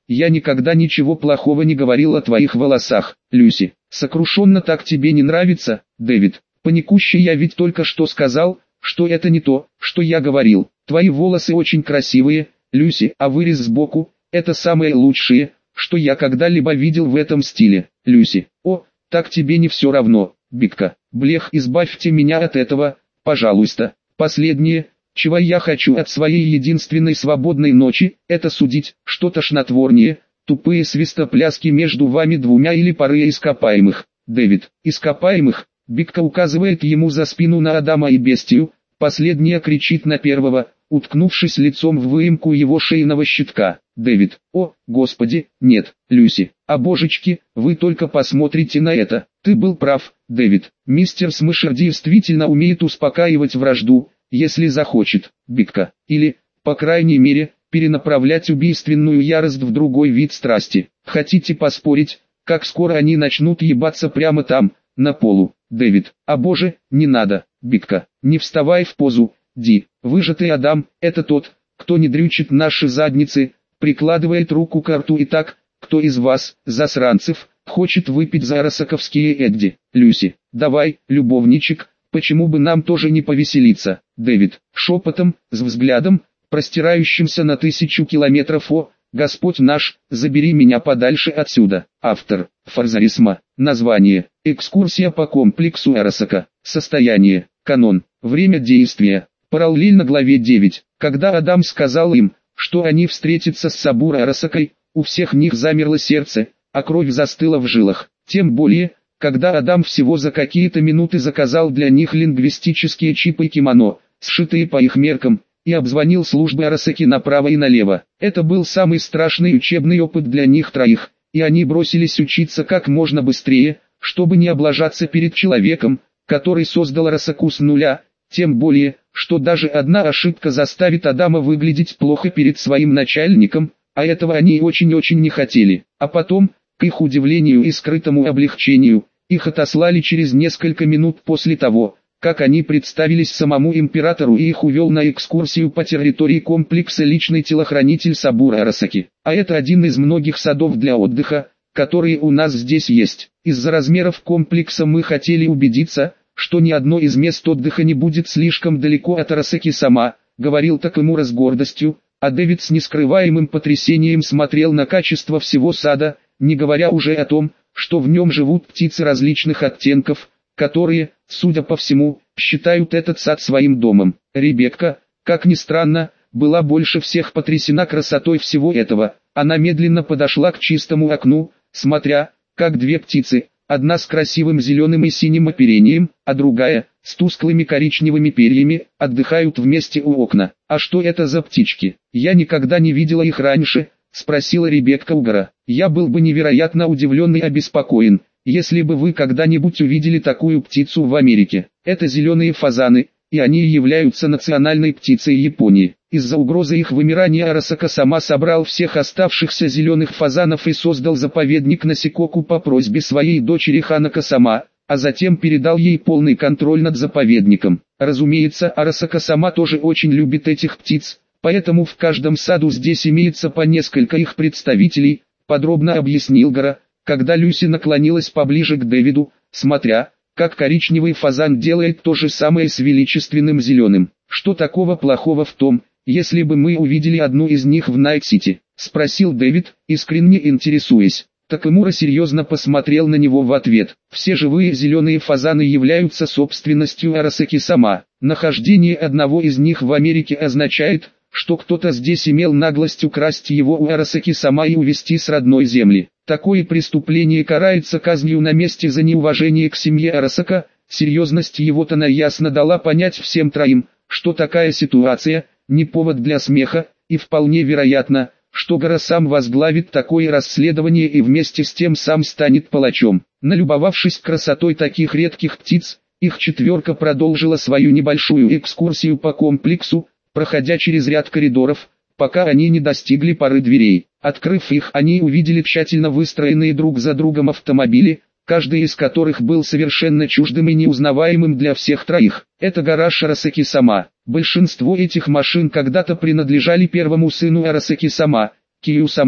Speaker 1: я никогда ничего плохого не говорил о твоих волосах, Люси. Сокрушенно так тебе не нравится, Дэвид? Паникующий я ведь только что сказал, что это не то, что я говорил. Твои волосы очень красивые, Люси, а вырез сбоку – это самое лучшее, что я когда-либо видел в этом стиле, Люси. О, так тебе не все равно, Битка. Блех, избавьте меня от этого, пожалуйста. Последнее, чего я хочу от своей единственной свободной ночи, это судить, что тошнотворнее, тупые свистопляски между вами двумя или пары ископаемых. Дэвид, ископаемых, Битка указывает ему за спину на Адама и бестию, последняя кричит на первого, уткнувшись лицом в выемку его шейного щитка. Дэвид, о, господи, нет, Люси, а божечки, вы только посмотрите на это. Ты был прав, Дэвид. Мистер Смешер действительно умеет успокаивать вражду, если захочет, Битка. Или, по крайней мере, перенаправлять убийственную ярость в другой вид страсти. Хотите поспорить, как скоро они начнут ебаться прямо там, на полу, Дэвид? А боже, не надо, Битка. Не вставай в позу, Ди. Выжатый Адам, это тот, кто не дрючит наши задницы, прикладывает руку к рту и так, кто из вас, засранцев, хочет выпить за росаковские Эдди. Люси, давай, любовничек, почему бы нам тоже не повеселиться? Дэвид, шепотом, с взглядом, простирающимся на 1000 километров. О, Господь наш, забери меня подальше отсюда. Автор, Фарзарисма. Название, экскурсия по комплексу Арасака. Состояние, канон, время действия. Параллельно главе 9, когда Адам сказал им, что они встретятся с Сабура Арасакой, у всех них замерло сердце, а кровь застыла в жилах. Тем более, когда Адам всего за какие-то минуты заказал для них лингвистические чипы и кимоно, сшитые по их меркам, и обзвонил службы Арасаки направо и налево. Это был самый страшный учебный опыт для них троих, и они бросились учиться как можно быстрее, чтобы не облажаться перед человеком, который создал Арасаку с нуля, тем более, что даже одна ошибка заставит Адама выглядеть плохо перед своим начальником, а этого они очень-очень не хотели. А потом, к их удивлению и скрытому облегчению, их отослали через несколько минут после того, как они представились самому императору, и их увел на экскурсию по территории комплекса личный телохранитель Сабура Арасаки. А это один из многих садов для отдыха, которые у нас здесь есть. Из-за размеров комплекса мы хотели убедиться, что ни одно из мест отдыха не будет слишком далеко от Арасаки сама, говорил Такэмура с гордостью, а Дэвид с нескрываемым потрясением смотрел на качество всего сада, не говоря уже о том, что в нем живут птицы различных оттенков, которые, судя по всему, считают этот сад своим домом. Ребекка, как ни странно, была больше всех потрясена красотой всего этого. Она медленно подошла к чистому окну, смотря, как две птицы, одна с красивым зеленым и синим оперением, а другая, с тусклыми коричневыми перьями, отдыхают вместе у окна. «А что это за птички? Я никогда не видела их раньше», — спросила Ребекка у Гора. «Я был бы невероятно удивлен и обеспокоен, если бы вы когда-нибудь увидели такую птицу в Америке. Это зеленые фазаны, и они являются национальной птицей Японии. Из-за угрозы их вымирания Арасака сама собрал всех оставшихся зеленых фазанов и создал заповедник на Сикоку по просьбе своей дочери Ханако сама, а затем передал ей полный контроль над заповедником. Разумеется, Арасака сама тоже очень любит этих птиц, поэтому в каждом саду здесь имеется по несколько их представителей, подробно объяснил Гора, когда Люси наклонилась поближе к Дэвиду, смотря, как коричневый фазан делает то же самое с величественным зеленым. «Что такого плохого в том, если бы мы увидели одну из них в Найт-Сити?» — спросил Дэвид, искренне интересуясь. Такэмура серьезно посмотрел на него в ответ. «Все живые зеленые фазаны являются собственностью Арасаки сама. Нахождение одного из них в Америке означает, что кто-то здесь имел наглость украсть его у Арасаки сама и увезти с родной земли. Такое преступление карается казнью на месте за неуважение к семье Арасака». Серьезность его тона ясно дала понять всем троим, что такая ситуация – не повод для смеха, и вполне вероятно, что Гора сам возглавит такое расследование и вместе с тем сам станет палачом. Налюбовавшись красотой таких редких птиц, их четверка продолжила свою небольшую экскурсию по комплексу, проходя через ряд коридоров, пока они не достигли пары дверей. Открыв их, они увидели тщательно выстроенные друг за другом автомобили, каждый из которых был совершенно чуждым и неузнаваемым для всех троих. Это гараж Арасаки сама. Большинство этих машин когда-то принадлежали первому сыну Арасаки сама, Кию сама,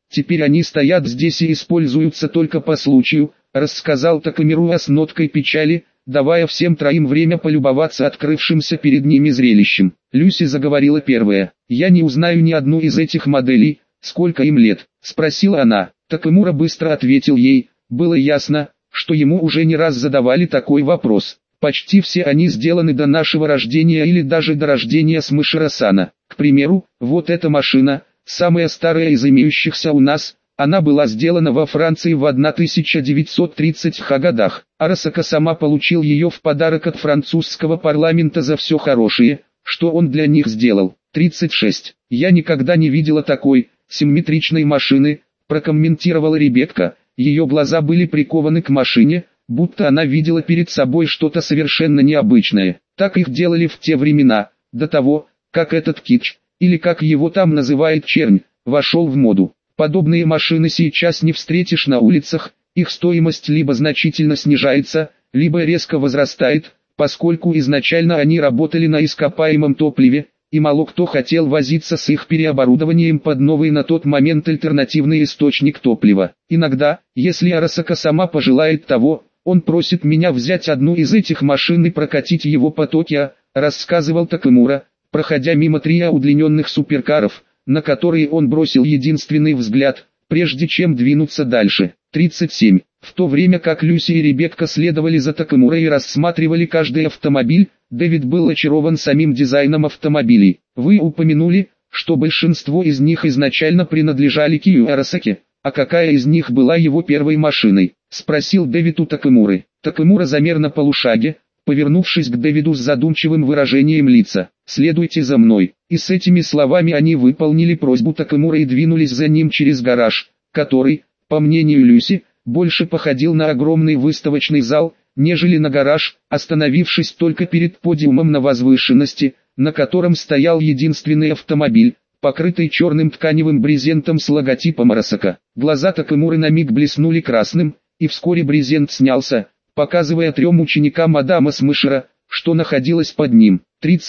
Speaker 1: теперь они стоят здесь и используются только по случаю, рассказал Такамура с ноткой печали, давая всем троим время полюбоваться открывшимся перед ними зрелищем. Люси заговорила первая. «Я не узнаю ни одну из этих моделей, сколько им лет?» – спросила она. Такамура быстро ответил ей. Было ясно, что ему уже не раз задавали такой вопрос. Почти все они сделаны до нашего рождения или даже до рождения Смышера-сана. К примеру, вот эта машина, самая старая из имеющихся у нас, она была сделана во Франции в 1930-х годах. Арасака сама получил ее в подарок от французского парламента за все хорошее, что он для них сделал. 36. «Я никогда не видела такой симметричной машины», прокомментировала Ребекка. Ее глаза были прикованы к машине, будто она видела перед собой что-то совершенно необычное. Так их делали в те времена, до того, как этот китч, или как его там называют чернь, вошел в моду. Подобные машины сейчас не встретишь на улицах, их стоимость либо значительно снижается, либо резко возрастает, поскольку изначально они работали на ископаемом топливе, и мало кто хотел возиться с их переоборудованием под новый на тот момент альтернативный источник топлива. Иногда, если Арасака сама пожелает того, он просит меня взять одну из этих машин и прокатить его по Токио, рассказывал Такамура, проходя мимо 3 удлиненных суперкаров, на которые он бросил единственный взгляд, прежде чем двинуться дальше. 37. В то время как Люси и Ребекка следовали за Такамурой и рассматривали каждый автомобиль, Дэвид был очарован самим дизайном автомобилей. «Вы упомянули, что большинство из них изначально принадлежали Кию Арасаке, а какая из них была его первой машиной?» – спросил Дэвид у Такамуры. Такамура замер на полушаге, повернувшись к Дэвиду с задумчивым выражением лица. «Следуйте за мной». И с этими словами они выполнили просьбу Такамуры и двинулись за ним через гараж, который, по мнению Люси, больше походил на огромный выставочный зал, нежели на гараж, остановившись только перед подиумом на возвышенности, на котором стоял единственный автомобиль, покрытый черным тканевым брезентом с логотипом Арасака. Глаза Такамуры на миг блеснули красным, и вскоре брезент снялся, показывая 3 ученикам Адама Смышера, что находилось под ним.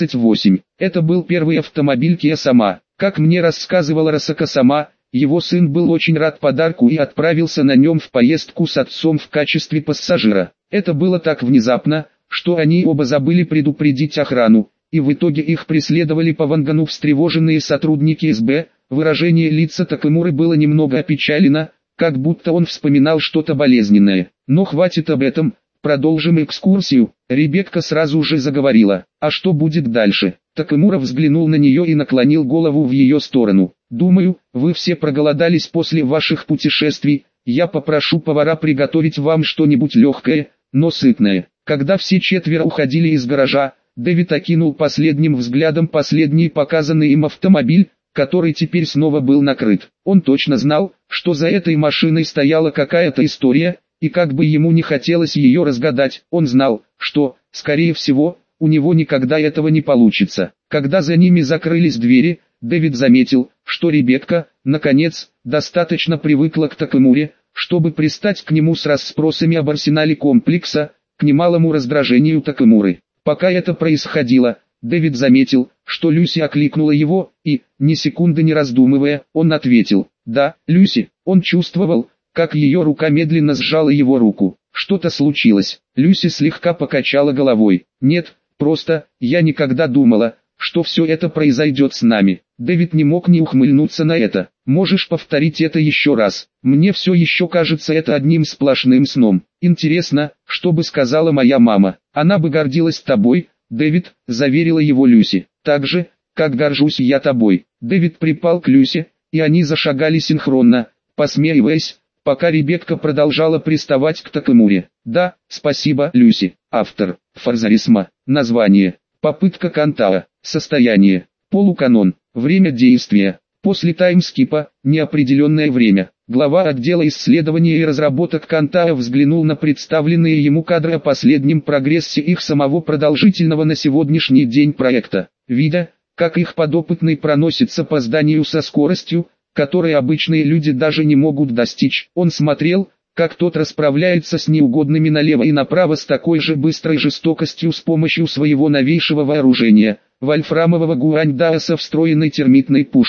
Speaker 1: 38. Это был первый автомобиль Kia сама. Как мне рассказывала Арасака сама, его сын был очень рад подарку и отправился на нем в поездку с отцом в качестве пассажира. Это было так внезапно, что они оба забыли предупредить охрану, и в итоге их преследовали по Вангану встревоженные сотрудники СБ. Выражение лица Такамуры было немного опечалено, как будто он вспоминал что-то болезненное. Но хватит об этом, продолжим экскурсию. Ребекка сразу же заговорила. А что будет дальше? Такамура взглянул на нее и наклонил голову в ее сторону. «Думаю, вы все проголодались после ваших путешествий, я попрошу повара приготовить вам что-нибудь легкое, но сытное». Когда все 4 уходили из гаража, Дэвид окинул последним взглядом последний показанный им автомобиль, который теперь снова был накрыт. Он точно знал, что за этой машиной стояла какая-то история, и как бы ему не хотелось ее разгадать, он знал, что, скорее всего, у него никогда этого не получится. Когда за ними закрылись двери, Дэвид заметил, что Ребекка, наконец, достаточно привыкла к Такамуре, чтобы пристать к нему с расспросами об арсенале комплекса, к немалому раздражению Такамуры. Пока это происходило, Дэвид заметил, что Люси окликнула его, и, ни секунды не раздумывая, он ответил: «Да, Люси». Он чувствовал, как ее рука медленно сжала его руку. «Что-то случилось?» Люси слегка покачала головой. «Нет, просто, я никогда думала, что все это произойдет с нами». Дэвид не мог не ухмыльнуться на это. «Можешь повторить это еще раз? Мне все еще кажется это одним сплошным сном. Интересно, что бы сказала моя мама? Она бы гордилась тобой, Дэвид», заверила его Люси. «Так же, как горжусь я тобой». Дэвид припал к Люси, и они зашагали синхронно, посмеиваясь, пока Ребекка продолжала приставать к Такамуре. «Да, спасибо, Люси». Автор: Фарзарисма. Название: Попытка Кантаа. Состояние: полуканон. Время действия: после таймскипа, неопределенное время. Глава отдела исследования и разработок Кантаа взглянул на представленные ему кадры о последнем прогрессе их самого продолжительного на сегодняшний день проекта. Видя, как их подопытный проносится по зданию со скоростью, которой обычные люди даже не могут достичь, он смотрел, как тот расправляется с неугодными налево и направо с такой же быстрой жестокостью с помощью своего новейшего вооружения, вольфрамового гуаньдаа со встроенной термитной пушкой.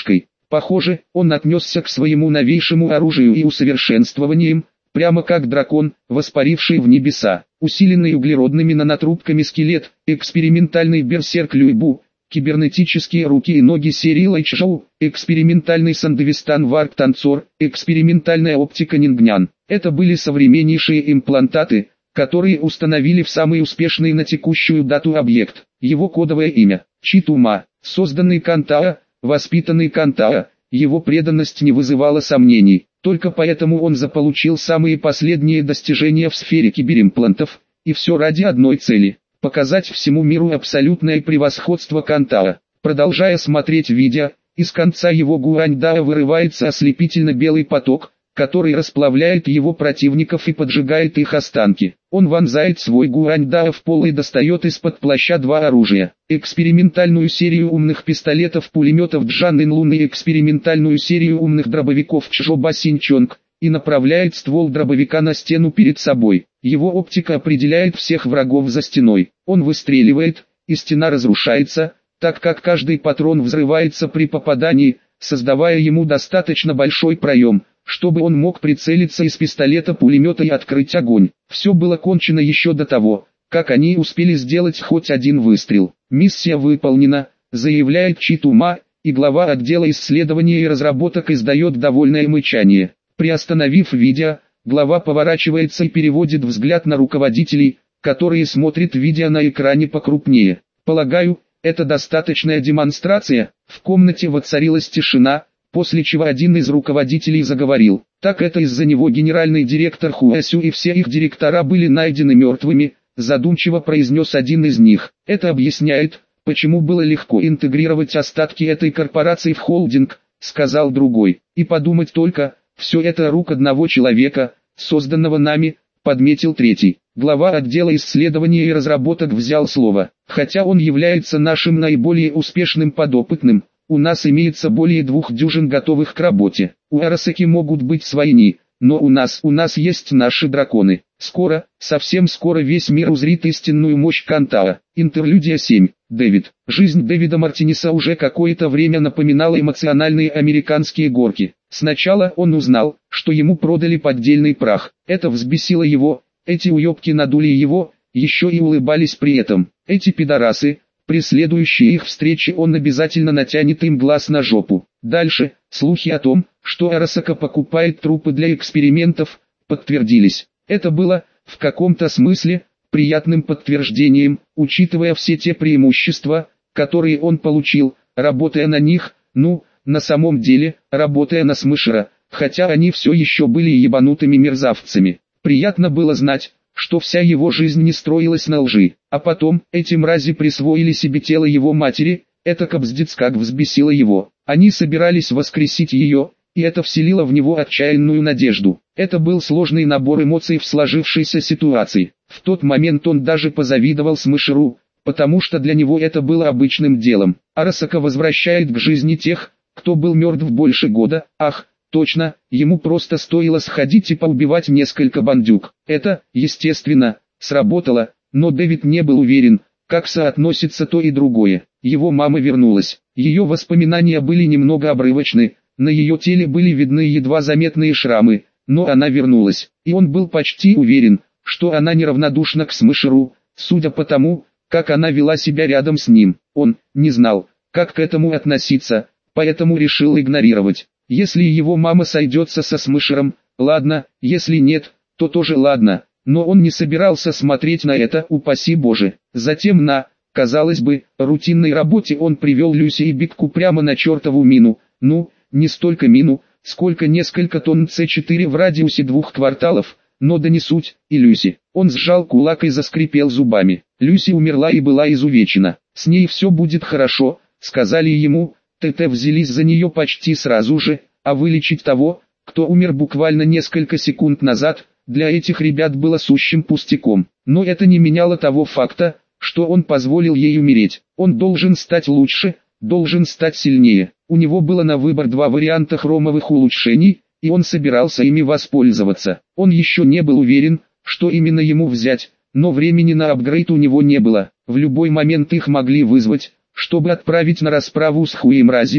Speaker 1: Похоже, он отнесся к своему новейшему оружию и усовершенствованиям, прямо как дракон, воспаривший в небеса. Усиленный углеродными нанотрубками скелет, экспериментальный берсерк Люйбу, кибернетические руки и ноги серии Лайчжоу, экспериментальный Сандевистан Варк Танцор, экспериментальная оптика Нингнян. Это были современнейшие имплантаты, которые установили в самый успешный на текущую дату объект. Его кодовое имя – Читума, созданный Кантаа, воспитанный Кантаа, его преданность не вызывала сомнений. Только поэтому он заполучил самые последние достижения в сфере киберимплантов, и все ради одной цели – показать всему миру абсолютное превосходство Кантаа. Продолжая смотреть видео, из конца его гуаньдаа вырывается ослепительно белый поток, который расплавляет его противников и поджигает их останки. Он вонзает свой гуаньдаа в пол и достает из-под плаща два оружия. Экспериментальную серию умных пистолетов-пулеметов Джан Инлун и экспериментальную серию умных дробовиков Чжоба Синчонг, и направляет ствол дробовика на стену перед собой. Его оптика определяет всех врагов за стеной. Он выстреливает, и стена разрушается, так как каждый патрон взрывается при попадании, создавая ему достаточно большой проем, чтобы он мог прицелиться из пистолета-пулемета и открыть огонь. Все было кончено еще до того, как они успели сделать хоть один выстрел. Миссия выполнена, заявляет Читума, и глава отдела исследований и разработок издает довольное мычание. Приостановив видео, глава поворачивается и переводит взгляд на руководителей, которые смотрят видео на экране покрупнее. Полагаю, это достаточная демонстрация. В комнате воцарилась тишина, после чего один из руководителей заговорил. Так это из-за него генеральный директор Хуэсю и все их директора были найдены мертвыми, задумчиво произнес один из них. Это объясняет, почему было легко интегрировать остатки этой корпорации в холдинг, сказал другой. И подумать только, все это рук одного человека, созданного нами, подметил третий. Глава отдела исследований и разработок взял слово. Хотя он является нашим наиболее успешным подопытным, у нас имеется более 2 дюжин готовых к работе. У Арасаки могут быть свои, но у нас есть наши драконы. Скоро, совсем скоро весь мир узрит истинную мощь Кантаа. Интерлюдия 7. Дэвид. Жизнь Дэвида Мартинеса уже какое-то время напоминала эмоциональные американские горки. Сначала он узнал, что ему продали поддельный прах. Это взбесило его, эти уебки надули его, еще и улыбались при этом. Эти пидорасы, преследующие их встречи, он обязательно натянет им глаз на жопу. Дальше, слухи о том, что Арасака покупает трупы для экспериментов, подтвердились. Это было, в каком-то смысле, приятным подтверждением, учитывая все те преимущества, которые он получил, работая на них, на самом деле, работая на Смышера, хотя они все еще были ебанутыми мерзавцами. Приятно было знать, что вся его жизнь не строилась на лжи, а потом эти мрази присвоили себе тело его матери, это капздец как взбесило его. Они собирались воскресить ее, и это вселило в него отчаянную надежду. Это был сложный набор эмоций в сложившейся ситуации. В тот момент он даже позавидовал Смышеру, потому что для него это было обычным делом. Арасака возвращает к жизни тех, кто был мертв больше года. Ах, точно, ему просто стоило сходить и поубивать несколько бандюк. Это, естественно, сработало, но Дэвид не был уверен, как соотносится то и другое. Его мама вернулась. Ее воспоминания были немного обрывочны, на ее теле были видны едва заметные шрамы, но она вернулась. И он был почти уверен, что она неравнодушна к Смышеру, судя по тому, как она вела себя рядом с ним. Он не знал, как к этому относиться, поэтому решил игнорировать. Если его мама сойдется со Смышером, ладно, если нет, то тоже ладно, но он не собирался смотреть на это, упаси Боже. Затем казалось бы, рутинной работе он привел Люси и Битку прямо на чертову мину, не столько мину, сколько несколько тонн С4 в радиусе 2 кварталов, но да не суть, и Люси. Он сжал кулак и заскрипел зубами. Люси умерла и была изувечена. С ней все будет хорошо, сказали ему. ТТ взялись за нее почти сразу же, а вылечить того, кто умер буквально несколько секунд назад, для этих ребят было сущим пустяком. Но это не меняло того факта, что он позволил ей умереть. Он должен стать лучше, должен стать сильнее. У него было на выбор 2 варианта хромовых улучшений, и он собирался ими воспользоваться. Он еще не был уверен, что именно ему взять, но времени на апгрейд у него не было. В любой момент их могли вызвать, чтобы отправить на расправу с хуемразями,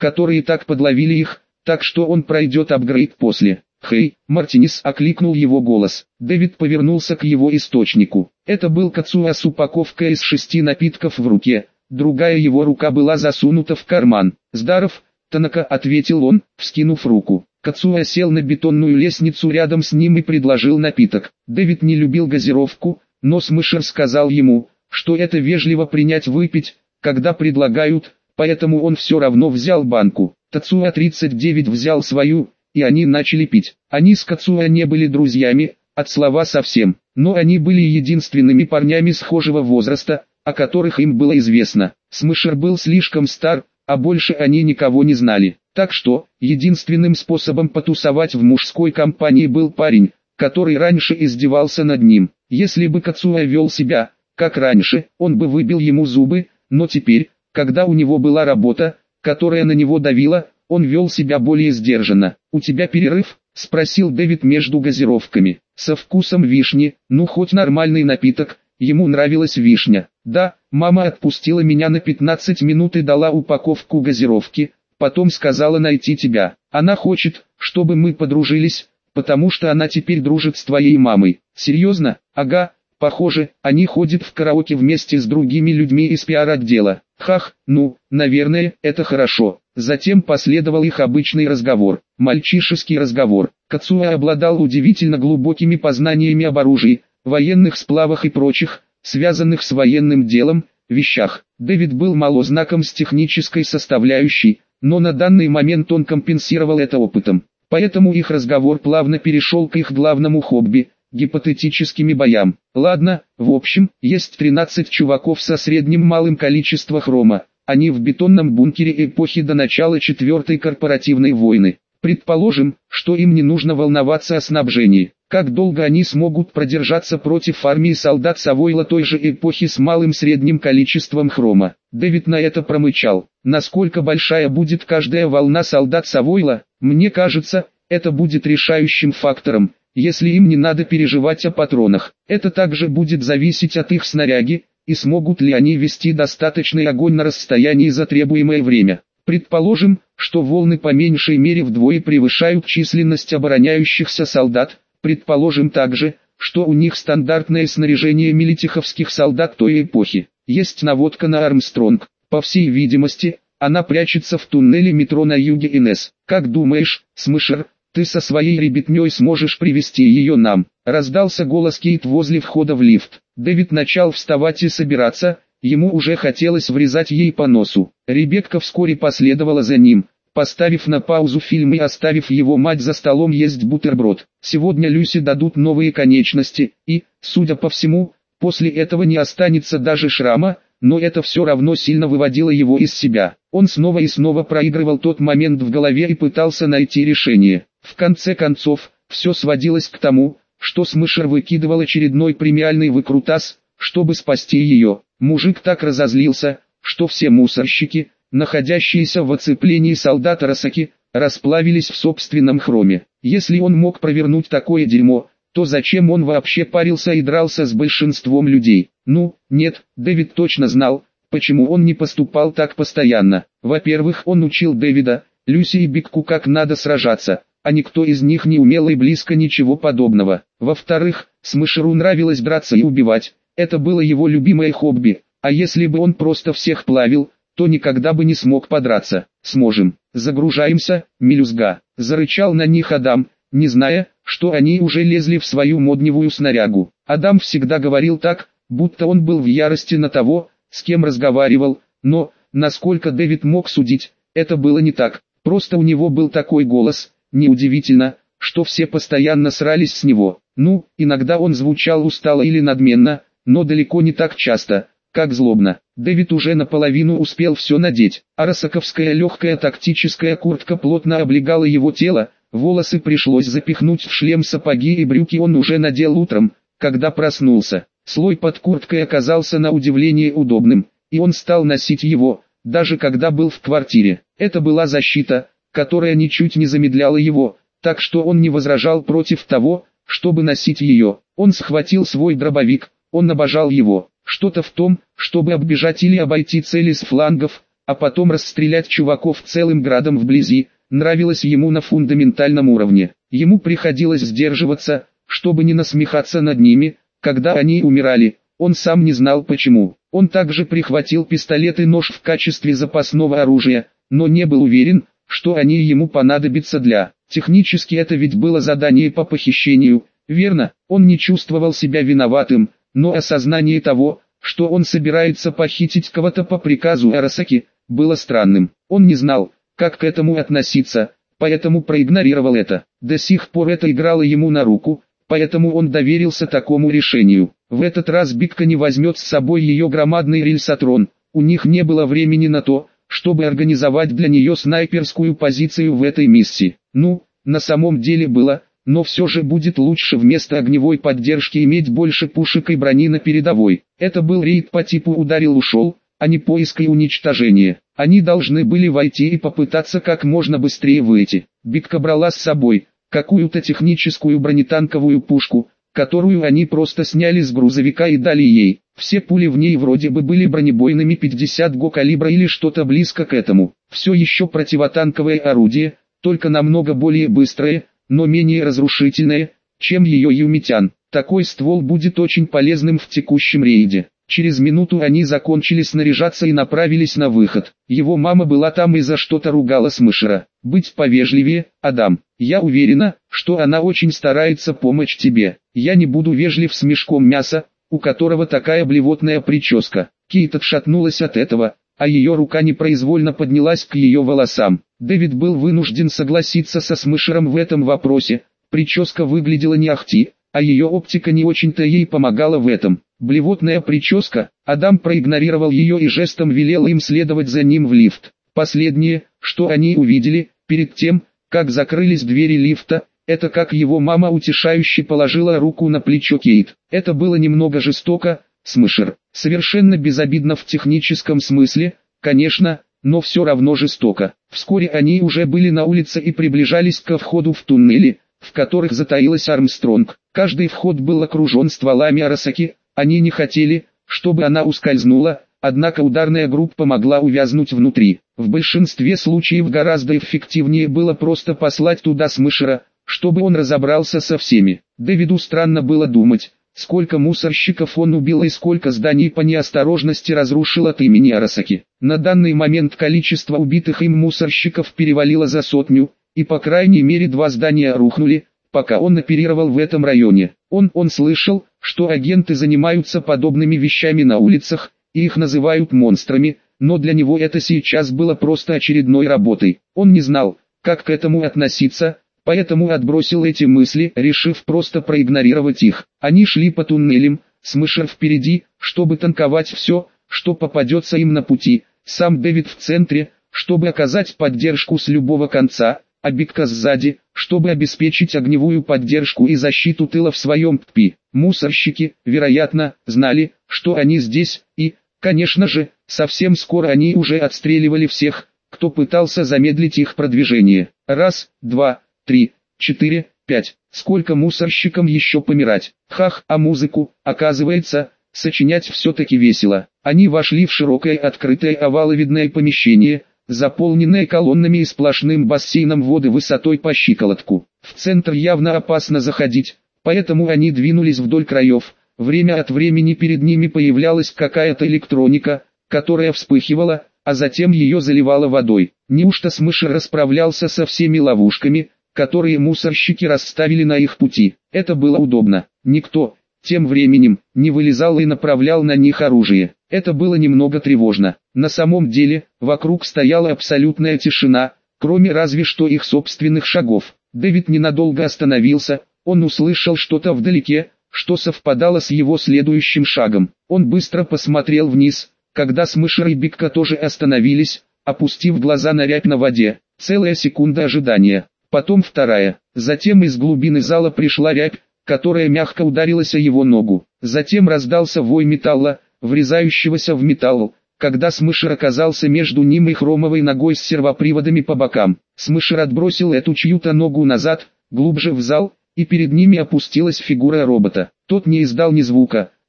Speaker 1: которые так подловили их, так что он пройдет апгрейд после. «Хей, Мартинес!» — окликнул его голос. Дэвид повернулся к его источнику. Это был Кацуя с упаковкой из 6 напитков в руке, другая его рука была засунута в карман. «Здаров, Танака!» — ответил он, вскинув руку. Кацуя сел на бетонную лестницу рядом с ним и предложил напиток. Дэвид не любил газировку, но Смышер сказал ему, что это вежливо принять выпить, когда предлагают, поэтому он все равно взял банку. Тацуя 39 взял свою, и они начали пить. Они с Кацуя не были друзьями, от слова совсем, но они были единственными парнями схожего возраста, о которых им было известно. Смышер был слишком стар, а больше они никого не знали. Так что, единственным способом потусовать в мужской компании был парень, который раньше издевался над ним. Если бы Кацуя вел себя, как раньше, он бы выбил ему зубы, но теперь, когда у него была работа, которая на него давила, он вел себя более сдержанно. «У тебя перерыв?» — спросил Дэвид между газировками. «Со вкусом вишни, ну хоть нормальный напиток». Ему нравилась вишня. «Да, мама отпустила меня на 15 минут и дала упаковку газировки, потом сказала найти тебя. Она хочет, чтобы мы подружились, потому что она теперь дружит с твоей мамой». «Серьезно?» «Ага, похоже, они ходят в караоке вместе с другими людьми из пиар-отдела». «Хах, ну, наверное, это хорошо». Затем последовал их обычный разговор, мальчишеский разговор. Кацуя обладал удивительно глубокими познаниями об оружии, военных сплавах и прочих, связанных с военным делом, вещах. Дэвид был малознаком с технической составляющей, но на данный момент он компенсировал это опытом. Поэтому их разговор плавно перешел к их главному хобби – гипотетическими боям. Ладно, в общем, есть 13 чуваков со средним малым количеством хрома. Они в бетонном бункере эпохи до начала 4-й корпоративной войны. Предположим, что им не нужно волноваться о снабжении. Как долго они смогут продержаться против армии солдат Савойла той же эпохи с малым средним количеством хрома? Дэвид на это промычал. Насколько большая будет каждая волна солдат Савойла? Мне кажется, это будет решающим фактором, если им не надо переживать о патронах. Это также будет зависеть от их снаряги, и смогут ли они вести достаточный огонь на расстоянии за требуемое время. Предположим, что волны по меньшей мере вдвое превышают численность обороняющихся солдат. Предположим также, что у них стандартное снаряжение милитиховских солдат той эпохи. Есть наводка на Армстронг. По всей видимости, она прячется в туннеле метро на юге НС. Как думаешь, Смышер, ты со своей ребятней сможешь привести ее нам? Раздался голос Кейт возле входа в лифт. Дэвид начал вставать и собираться, ему уже хотелось врезать ей по носу. Ребекка вскоре последовала за ним, поставив на паузу фильм и оставив его мать за столом есть бутерброд. Сегодня Люси дадут новые конечности, и, судя по всему, после этого не останется даже шрама, но это все равно сильно выводило его из себя. Он снова и снова проигрывал тот момент в голове и пытался найти решение. В конце концов, все сводилось к тому, что Смышер выкидывал очередной премиальный выкрутас, чтобы спасти ее. Мужик так разозлился, что все мусорщики, находящиеся в оцеплении солдата Росаки, расплавились в собственном хроме. Если он мог провернуть такое дерьмо, то зачем он вообще парился и дрался с большинством людей? Ну, нет, Дэвид точно знал, почему он не поступал так постоянно. Во-первых, он учил Дэвида, Люси и Бикку как надо сражаться, а никто из них не умел и близко ничего подобного. Во-вторых, Смышеру нравилось драться и убивать, это было его любимое хобби, а если бы он просто всех плавил, то никогда бы не смог подраться. «Сможем. Загружаемся, мелюзга», — зарычал на них Адам, не зная, что они уже лезли в свою модневую снарягу. Адам всегда говорил так, будто он был в ярости на того, с кем разговаривал, но, насколько Дэвид мог судить, это было не так, просто у него был такой голос. Неудивительно, что все постоянно срались с него. Ну, иногда он звучал устало или надменно, но далеко не так часто, как злобно. Дэвид уже наполовину успел все надеть. Арасаковская легкая тактическая куртка плотно облегала его тело, волосы пришлось запихнуть в шлем, сапоги и брюки он уже надел утром, когда проснулся. Слой под курткой оказался на удивление удобным, и он стал носить его, даже когда был в квартире. Это была защита, которая ничуть не замедляла его, так что он не возражал против того, чтобы носить ее. Он схватил свой дробовик, он обожал его. Что-то в том, чтобы оббежать или обойти цели с флангов, а потом расстрелять чуваков целым градом вблизи, нравилось ему на фундаментальном уровне. Ему приходилось сдерживаться, чтобы не насмехаться над ними, когда они умирали. Он сам не знал почему. Он также прихватил пистолет и нож в качестве запасного оружия, но не был уверен, что они ему понадобятся для... Технически это ведь было задание по похищению, верно? Он не чувствовал себя виноватым, но осознание того, что он собирается похитить кого-то по приказу Арасаки, было странным. Он не знал, как к этому относиться, поэтому проигнорировал это. До сих пор это играло ему на руку, поэтому он доверился такому решению. В этот раз Бикка не возьмет с собой ее громадный рельсотрон, у них не было времени на то, чтобы организовать для нее снайперскую позицию в этой миссии. Ну, на самом деле было, но все же будет лучше вместо огневой поддержки иметь больше пушек и брони на передовой. Это был рейд по типу ударил-ушел, а не поиск и уничтожение. Они должны были войти и попытаться как можно быстрее выйти. Бикка брала с собой какую-то техническую бронетанковую пушку, которую они просто сняли с грузовика и дали ей. Все пули в ней вроде бы были бронебойными 50 го калибра или что-то близко к этому. Все еще противотанковое орудие, только намного более быстрое, но менее разрушительное, чем ее Юмитян. Такой ствол будет очень полезным в текущем рейде. Через минуту они закончили снаряжаться и направились на выход. Его мама была там и за что-то ругала Смышера. «Быть повежливее, Адам. Я уверена, что она очень старается помочь тебе. Я не буду вежлив с мешком мяса, у которого такая блевотная прическа». Кейт отшатнулась от этого, а ее рука непроизвольно поднялась к ее волосам. Дэвид был вынужден согласиться со Смышером в этом вопросе. Прическа выглядела не ахти, а ее оптика не очень-то ей помогала в этом. Блевотная прическа, Адам проигнорировал ее и жестом велел им следовать за ним в лифт. Последнее, что они увидели, перед тем, как закрылись двери лифта, это как его мама утешающе положила руку на плечо Кейт. Это было немного жестоко, Смышер. Совершенно безобидно в техническом смысле, конечно, но все равно жестоко. Вскоре они уже были на улице и приближались ко входу в туннели, в которых затаилась Армстронг. Каждый вход был окружен стволами Арасаки. Они не хотели, чтобы она ускользнула, однако ударная группа могла увязнуть внутри. В большинстве случаев гораздо эффективнее было просто послать туда Смышера, чтобы он разобрался со всеми. Дэвиду странно было думать, сколько мусорщиков он убил и сколько зданий по неосторожности разрушил от имени Арасаки. На данный момент количество убитых им мусорщиков перевалило за 100, и по крайней мере 2 здания рухнули, пока он оперировал в этом районе. Он слышал, что агенты занимаются подобными вещами на улицах, и их называют монстрами, но для него это сейчас было просто очередной работой. Он не знал, как к этому относиться, поэтому отбросил эти мысли, решив просто проигнорировать их. Они шли по туннелям, Смышер впереди, чтобы танковать все, что попадется им на пути, сам Дэвид в центре, чтобы оказать поддержку с любого конца, а Бикка сзади, чтобы обеспечить огневую поддержку и защиту тыла в своем ТПИ. Мусорщики, вероятно, знали, что они здесь, и, конечно же, совсем скоро они уже отстреливали всех, кто пытался замедлить их продвижение. 1, 2, 3, 4, 5. Сколько мусорщикам еще помирать? Хах, а музыку, оказывается, сочинять все-таки весело. Они вошли в широкое открытое оваловидное помещение, заполненное колоннами и сплошным бассейном воды высотой по щиколотку. В центр явно опасно заходить, поэтому они двинулись вдоль краев. Время от времени перед ними появлялась какая-то электроника, которая вспыхивала, а затем ее заливала водой. Неужто Смышер расправлялся со всеми ловушками, которые мусорщики расставили на их пути? Это было удобно. Никто, тем временем, не вылезал и направлял на них оружие. Это было немного тревожно. На самом деле, вокруг стояла абсолютная тишина, кроме разве что их собственных шагов. Дэвид ненадолго остановился, он услышал что-то вдалеке, что совпадало с его следующим шагом. Он быстро посмотрел вниз, когда Смышер и Бикка тоже остановились, опустив глаза на рябь на воде. Целая секунда ожидания, потом вторая. Затем из глубины зала пришла рябь, которая мягко ударилась о его ногу. Затем раздался вой металла, врезающегося в металл, когда Смышер оказался между ним и хромовой ногой с сервоприводами по бокам. Смышер отбросил эту чью-то ногу назад, глубже в зал, и перед ними опустилась фигура робота. Тот не издал ни звука,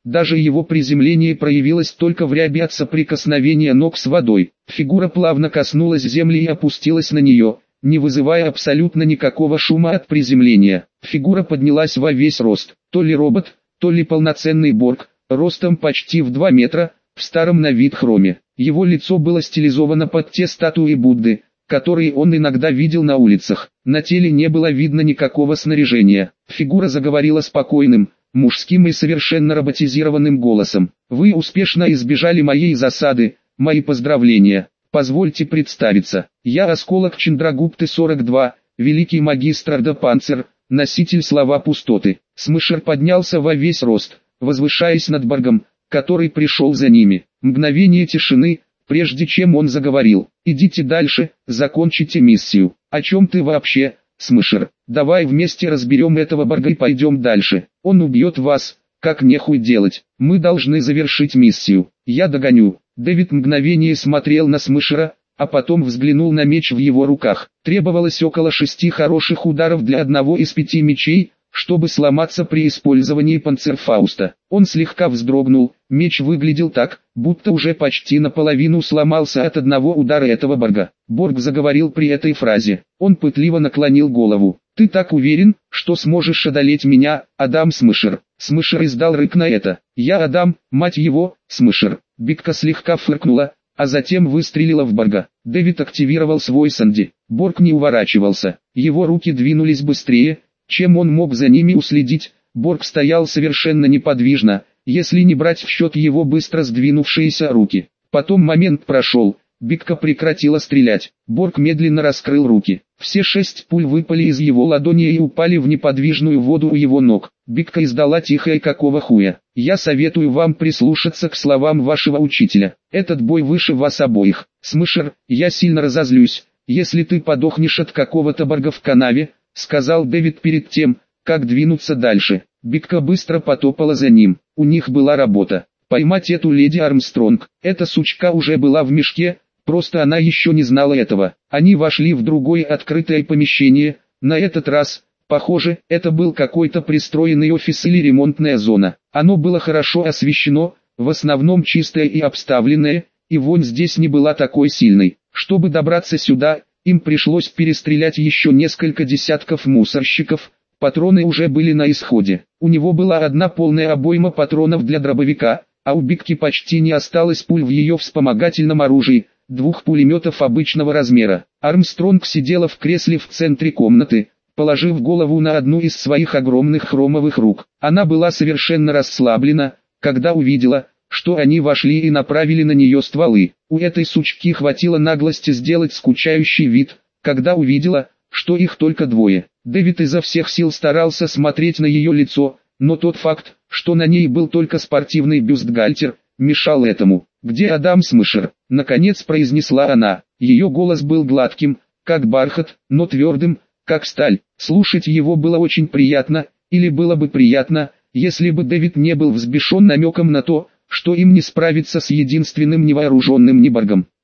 Speaker 1: Даже его приземление проявилось только в ряби от соприкосновения ног с водой. Фигура плавно коснулась земли и опустилась на нее, не вызывая абсолютно никакого шума от приземления. Фигура поднялась во весь рост, то ли робот, то ли полноценный Борг, ростом почти в 2 метра, в старом на вид хроме. Его лицо было стилизовано под те статуи Будды, которые он иногда видел на улицах. На теле не было видно никакого снаряжения. Фигура заговорила спокойным, мужским и совершенно роботизированным голосом. «Вы успешно избежали моей засады, мои поздравления. Позвольте представиться. Я Осколок Чандрагупты-42, великий магистр Ардапанцер, носитель слова пустоты». Смышер поднялся во весь рост, возвышаясь над Боргом, который пришел за ними. Мгновение тишины, прежде чем он заговорил. «Идите дальше, закончите миссию». «О чем ты вообще, Смышер? Давай вместе разберем этого Борга и пойдем дальше. Он убьет вас, как нехуй делать. Мы должны завершить миссию. Я догоню». Дэвид мгновение смотрел на Смышера, а потом взглянул на меч в его руках. Требовалось около 6 хороших ударов для одного из 5 мечей, чтобы сломаться при использовании панцерфауста. Он слегка вздрогнул, меч выглядел так, будто уже почти наполовину сломался от одного удара этого Борга. Борг заговорил при этой фразе. Он пытливо наклонил голову. «Ты так уверен, что сможешь одолеть меня, Адам Смышер?» Смышер издал рык на это. «Я Адам, мать его, Смышер». Битка слегка фыркнула, а затем выстрелила в Борга. Дэвид активировал свой Санди. Борг не уворачивался. Его руки двинулись быстрее, чем он мог за ними уследить. Борг стоял совершенно неподвижно, если не брать в счет его быстро сдвинувшиеся руки. Потом момент прошел, Битка прекратила стрелять. Борг медленно раскрыл руки. Все 6 пуль выпали из его ладони и упали в неподвижную воду у его ног. Битка издала тихое «какого хуя?». «Я советую вам прислушаться к словам вашего учителя. Этот бой выше вас обоих. Смышер, я сильно разозлюсь, если ты подохнешь от какого-то Борга в канаве», сказал Дэвид перед тем, как двинуться дальше. Битка быстро потопала за ним. У них была работа. Поймать эту леди Армстронг. Эта сучка уже была в мешке, просто она еще не знала этого. Они вошли в другое открытое помещение. На этот раз, похоже, это был какой-то пристроенный офис или ремонтная зона. Оно было хорошо освещено, в основном чистое и обставленное, и вонь здесь не была такой сильной. Чтобы добраться сюда, им пришлось перестрелять еще несколько десятков мусорщиков. Патроны уже были на исходе. У него была одна полная обойма патронов для дробовика, а у Битки почти не осталось пуль в ее вспомогательном оружии, 2 пулеметов обычного размера. Армстронг сидела в кресле в центре комнаты, положив голову на одну из своих огромных хромовых рук. Она была совершенно расслаблена, когда увидела, что они вошли и направили на нее стволы. У этой сучки хватило наглости сделать скучающий вид, когда увидела, что их только 2. Дэвид изо всех сил старался смотреть на ее лицо, но тот факт, что на ней был только спортивный бюстгальтер, мешал этому. «Где Адам Смышер?» — наконец произнесла она. Ее голос был гладким, как бархат, но твердым, как сталь. Слушать его было очень приятно, или было бы приятно, если бы Дэвид не был взбешен намеком на то, что им не справиться с единственным невооруженным Ниборгом.